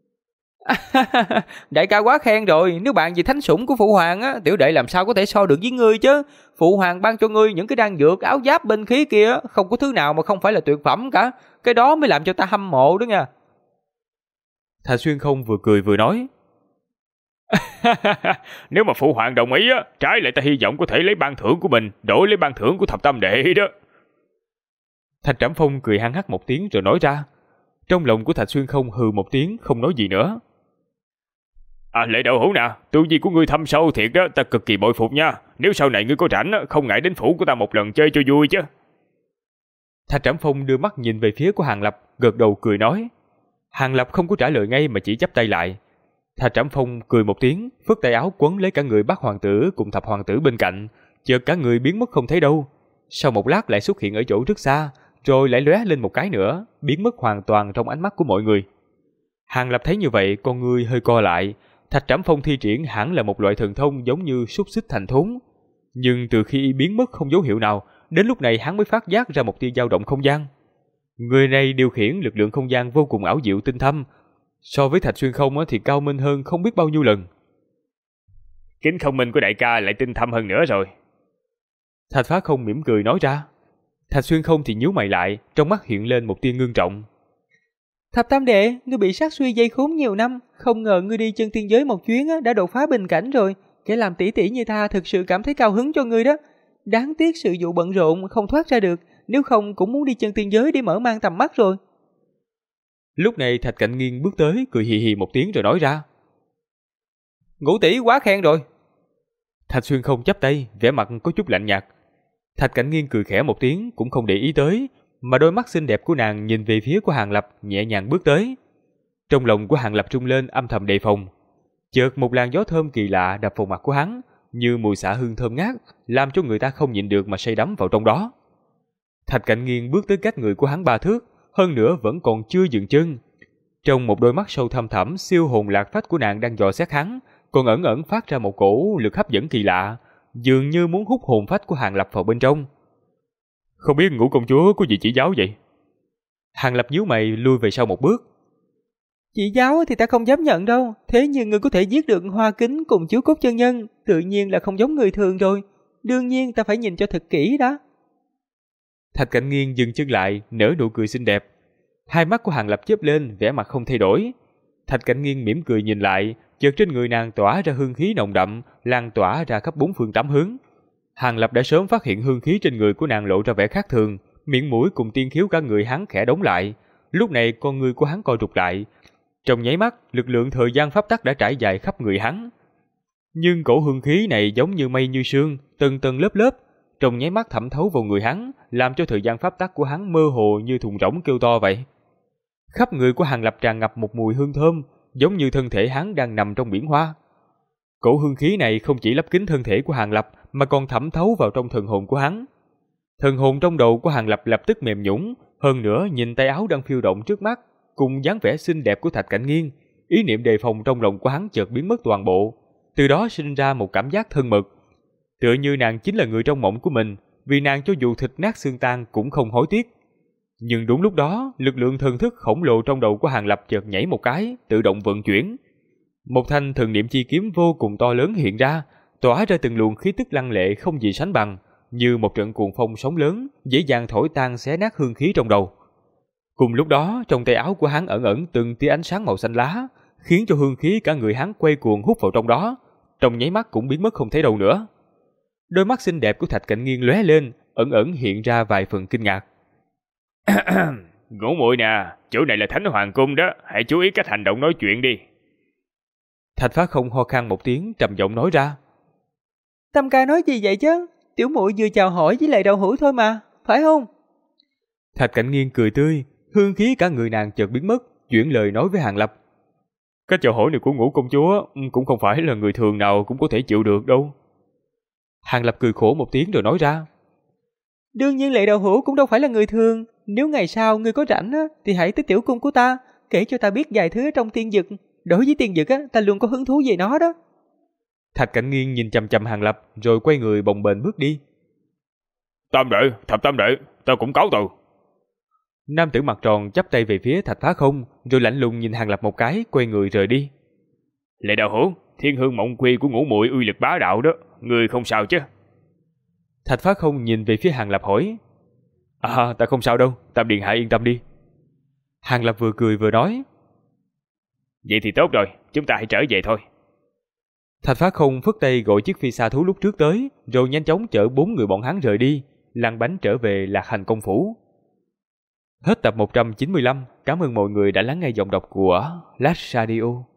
Đại ca quá khen rồi, nếu bạn vì thánh sủng của phụ hoàng á, tiểu đệ làm sao có thể so được với ngươi chứ. Phụ hoàng ban cho ngươi những cái đan dược, áo giáp, binh khí kia, không có thứ nào mà không phải là tuyệt phẩm cả. Cái đó mới làm cho ta hâm mộ đó nha. Thạch Xuyên Không vừa cười vừa nói. Nếu mà phụ hoàng đồng ý á, trái lại ta hy vọng có thể lấy ban thưởng của mình đổi lấy ban thưởng của thập tam đệ đó. Thạch Trảm Phong cười hăng hắc một tiếng rồi nói ra. Trong lòng của Thạch Xuyên Không hừ một tiếng, không nói gì nữa. Lệ Đậu Hữu nè, tu vi của ngươi thâm sâu thiệt đó, ta cực kỳ bội phục nha. Nếu sau này ngươi có rảnh, không ngại đến phủ của ta một lần chơi cho vui chứ. Thạch Trảm Phong đưa mắt nhìn về phía của Hàng Lập, gật đầu cười nói. Hàng Lập không có trả lời ngay mà chỉ chắp tay lại. Thạch Trảm Phong cười một tiếng, phất tay áo quấn lấy cả người Bát hoàng tử cùng Thập hoàng tử bên cạnh, chợt cả người biến mất không thấy đâu. Sau một lát lại xuất hiện ở chỗ rất xa, rồi lại lóe lên một cái nữa, biến mất hoàn toàn trong ánh mắt của mọi người. Hàng Lập thấy như vậy, con người hơi co lại. Thạch Trảm Phong thi triển hẳn là một loại thần thông giống như xúc xích thành thốn, nhưng từ khi biến mất không dấu hiệu nào, đến lúc này hắn mới phát giác ra một tia dao động không gian. Người này điều khiển lực lượng không gian vô cùng ảo diệu tinh thâm, so với Thạch Xuyên Không thì cao minh hơn không biết bao nhiêu lần. Kính thông minh của đại ca lại tinh thâm hơn nữa rồi. Thạch Phá Không mỉm cười nói ra. Thạch Xuyên Không thì nhíu mày lại, trong mắt hiện lên một tia ngưng trọng. Thập tam đệ, ngươi bị sát suy dây khốn nhiều năm, không ngờ ngươi đi chân tiên giới một chuyến đã đột phá bình cảnh rồi. Kẻ làm tỷ tỷ như ta thực sự cảm thấy cao hứng cho ngươi đó. Đáng tiếc sự vụ bận rộn không thoát ra được, nếu không cũng muốn đi chân tiên giới để mở mang tầm mắt rồi. Lúc này Thạch Cảnh Nghiên bước tới, cười hì hì một tiếng rồi nói ra. Ngũ tỷ quá khen rồi. Thạch Xuyên Không chắp tay, vẻ mặt có chút lạnh nhạt. Thạch Cảnh Nghiên cười khẽ một tiếng, cũng không để ý tới, mà đôi mắt xinh đẹp của nàng nhìn về phía của Hàng Lập, nhẹ nhàng bước tới. Trong lòng của Hàng Lập trung lên, âm thầm đề phòng. Chợt một làn gió thơm kỳ lạ đập vào mặt của hắn, như mùi xạ hương thơm ngát, làm cho người ta không nhịn được mà say đắm vào trong đó. Thạch Cảnh Nghiên bước tới cách người của hắn 3 thước, hơn nữa vẫn còn chưa dừng chân. Trong một đôi mắt sâu thăm thẳm, siêu hồn lạc phách của nàng đang dò xét hắn, còn ẩn ẩn phát ra một cổ lực hấp dẫn kỳ lạ, dường như muốn hút hồn phách của Hàng Lập vào bên trong. Không biết Ngũ công chúa có gì chỉ giáo vậy? Hàng Lập nhíu mày lui về sau một bước. Chỉ giáo thì ta không dám nhận đâu, thế nhưng ngươi có thể giết được Hoa Kính cùng Chiếu Cốt chân nhân, tự nhiên là không giống người thường rồi. Đương nhiên ta phải nhìn cho thật kỹ đó. Thạch Cảnh Nghiên dừng chân lại, nở nụ cười xinh đẹp. Hai mắt của Hàng Lập chớp lên, vẻ mặt không thay đổi. Thạch Cảnh Nghiên mỉm cười nhìn lại, chợt trên người nàng tỏa ra hương khí nồng đậm, lan tỏa ra khắp bốn phương tám hướng. Hàng Lập đã sớm phát hiện hương khí trên người của nàng lộ ra vẻ khác thường, miệng mũi cùng tiên khiếu cả người hắn khẽ đóng lại. Lúc này con người của hắn co rụt lại. Trong nháy mắt, lực lượng thời gian pháp tắc đã trải dài khắp người hắn. Nhưng cổ hương khí này giống như mây như sương, tầng tầng lớp lớp, trong nháy mắt thẩm thấu vào người hắn, làm cho thời gian pháp tắc của hắn mơ hồ như thùng rỗng kêu to vậy. Khắp người của Hàng Lập tràn ngập một mùi hương thơm, giống như thân thể hắn đang nằm trong biển hoa. Cổ hương khí này không chỉ lấp kín thân thể của Hàng Lập mà còn thẩm thấu vào trong thần hồn của hắn. Thần hồn trong đầu của Hàng Lập lập tức mềm nhũn, hơn nữa nhìn tay áo đang phiêu động trước mắt, cùng dáng vẻ xinh đẹp của Thạch Cảnh Nghiên, ý niệm đề phòng trong lòng của hắn chợt biến mất toàn bộ, từ đó sinh ra một cảm giác thân mật, tựa như nàng chính là người trong mộng của mình, vì nàng cho dù thịt nát xương tan cũng không hối tiếc. Nhưng đúng lúc đó, lực lượng thần thức khổng lồ trong đầu của Hàng Lập chợt nhảy một cái, tự động vận chuyển. Một thanh thần niệm chi kiếm vô cùng to lớn hiện ra, tỏa ra từng luồng khí tức lăng lệ không gì sánh bằng, như một trận cuồng phong sóng lớn, dễ dàng thổi tan xé nát hương khí trong đầu. Cùng lúc đó, trong tay áo của hắn ẩn ẩn từng tia ánh sáng màu xanh lá, khiến cho hương khí cả người hắn quay cuồng hút vào trong đó, trong nháy mắt cũng biến mất không thấy đâu nữa. Đôi mắt xinh đẹp của Thạch Cảnh Nghiên lóe lên, ẩn ẩn hiện ra vài phần kinh ngạc. Ngũ muội nè, chỗ này là Thánh Hoàng Cung đó, hãy chú ý cách hành động nói chuyện đi. Thạch Phá Không ho khan một tiếng trầm giọng nói ra. Tam ca nói gì vậy chứ? Tiểu muội vừa chào hỏi với lại đậu hũ thôi mà, phải không? Thạch Cảnh Nghiên cười tươi, hương khí cả người nàng chợt biến mất, chuyển lời nói với Hàng Lập. Cái chào hỏi này của Ngũ công chúa cũng không phải là người thường nào cũng có thể chịu được đâu. Hàng Lập cười khổ một tiếng rồi nói ra. Đương nhiên lệ đậu hũ cũng đâu phải là người thường. Nếu ngày sau ngươi có rảnh thì hãy tới tiểu cung của ta, kể cho ta biết vài thứ ở trong tiên dực. Đối với tiên dực ta luôn có hứng thú về nó đó. Thạch Cảnh Nghiên nhìn chằm chằm Hàng Lập rồi quay người bồng bềnh bước đi. Tam đệ, Thập tam đệ, ta cũng cáo từ. Nam tử mặt tròn chắp tay về phía Thạch Phá Không rồi lạnh lùng nhìn Hàng Lập một cái, quay người rời đi. Lệ Đạo Hữu, Thiên Hương Mộng Quy của Ngũ muội uy lực bá đạo đó, người không sao chứ? Thạch Phá Không nhìn về phía Hàng Lập hỏi. Ta không sao đâu, Tam điện hạ yên tâm đi. Hàng Lập vừa cười vừa nói. Vậy thì tốt rồi, chúng ta hãy trở về thôi. Thạch Phá Không phất tay gọi chiếc phi xa thú lúc trước tới, rồi nhanh chóng chở 4 người bọn hắn rời đi, lăn bánh trở về Lạc Hành công phủ. Hết tập 195, cảm ơn mọi người đã lắng nghe giọng đọc của Last Radio.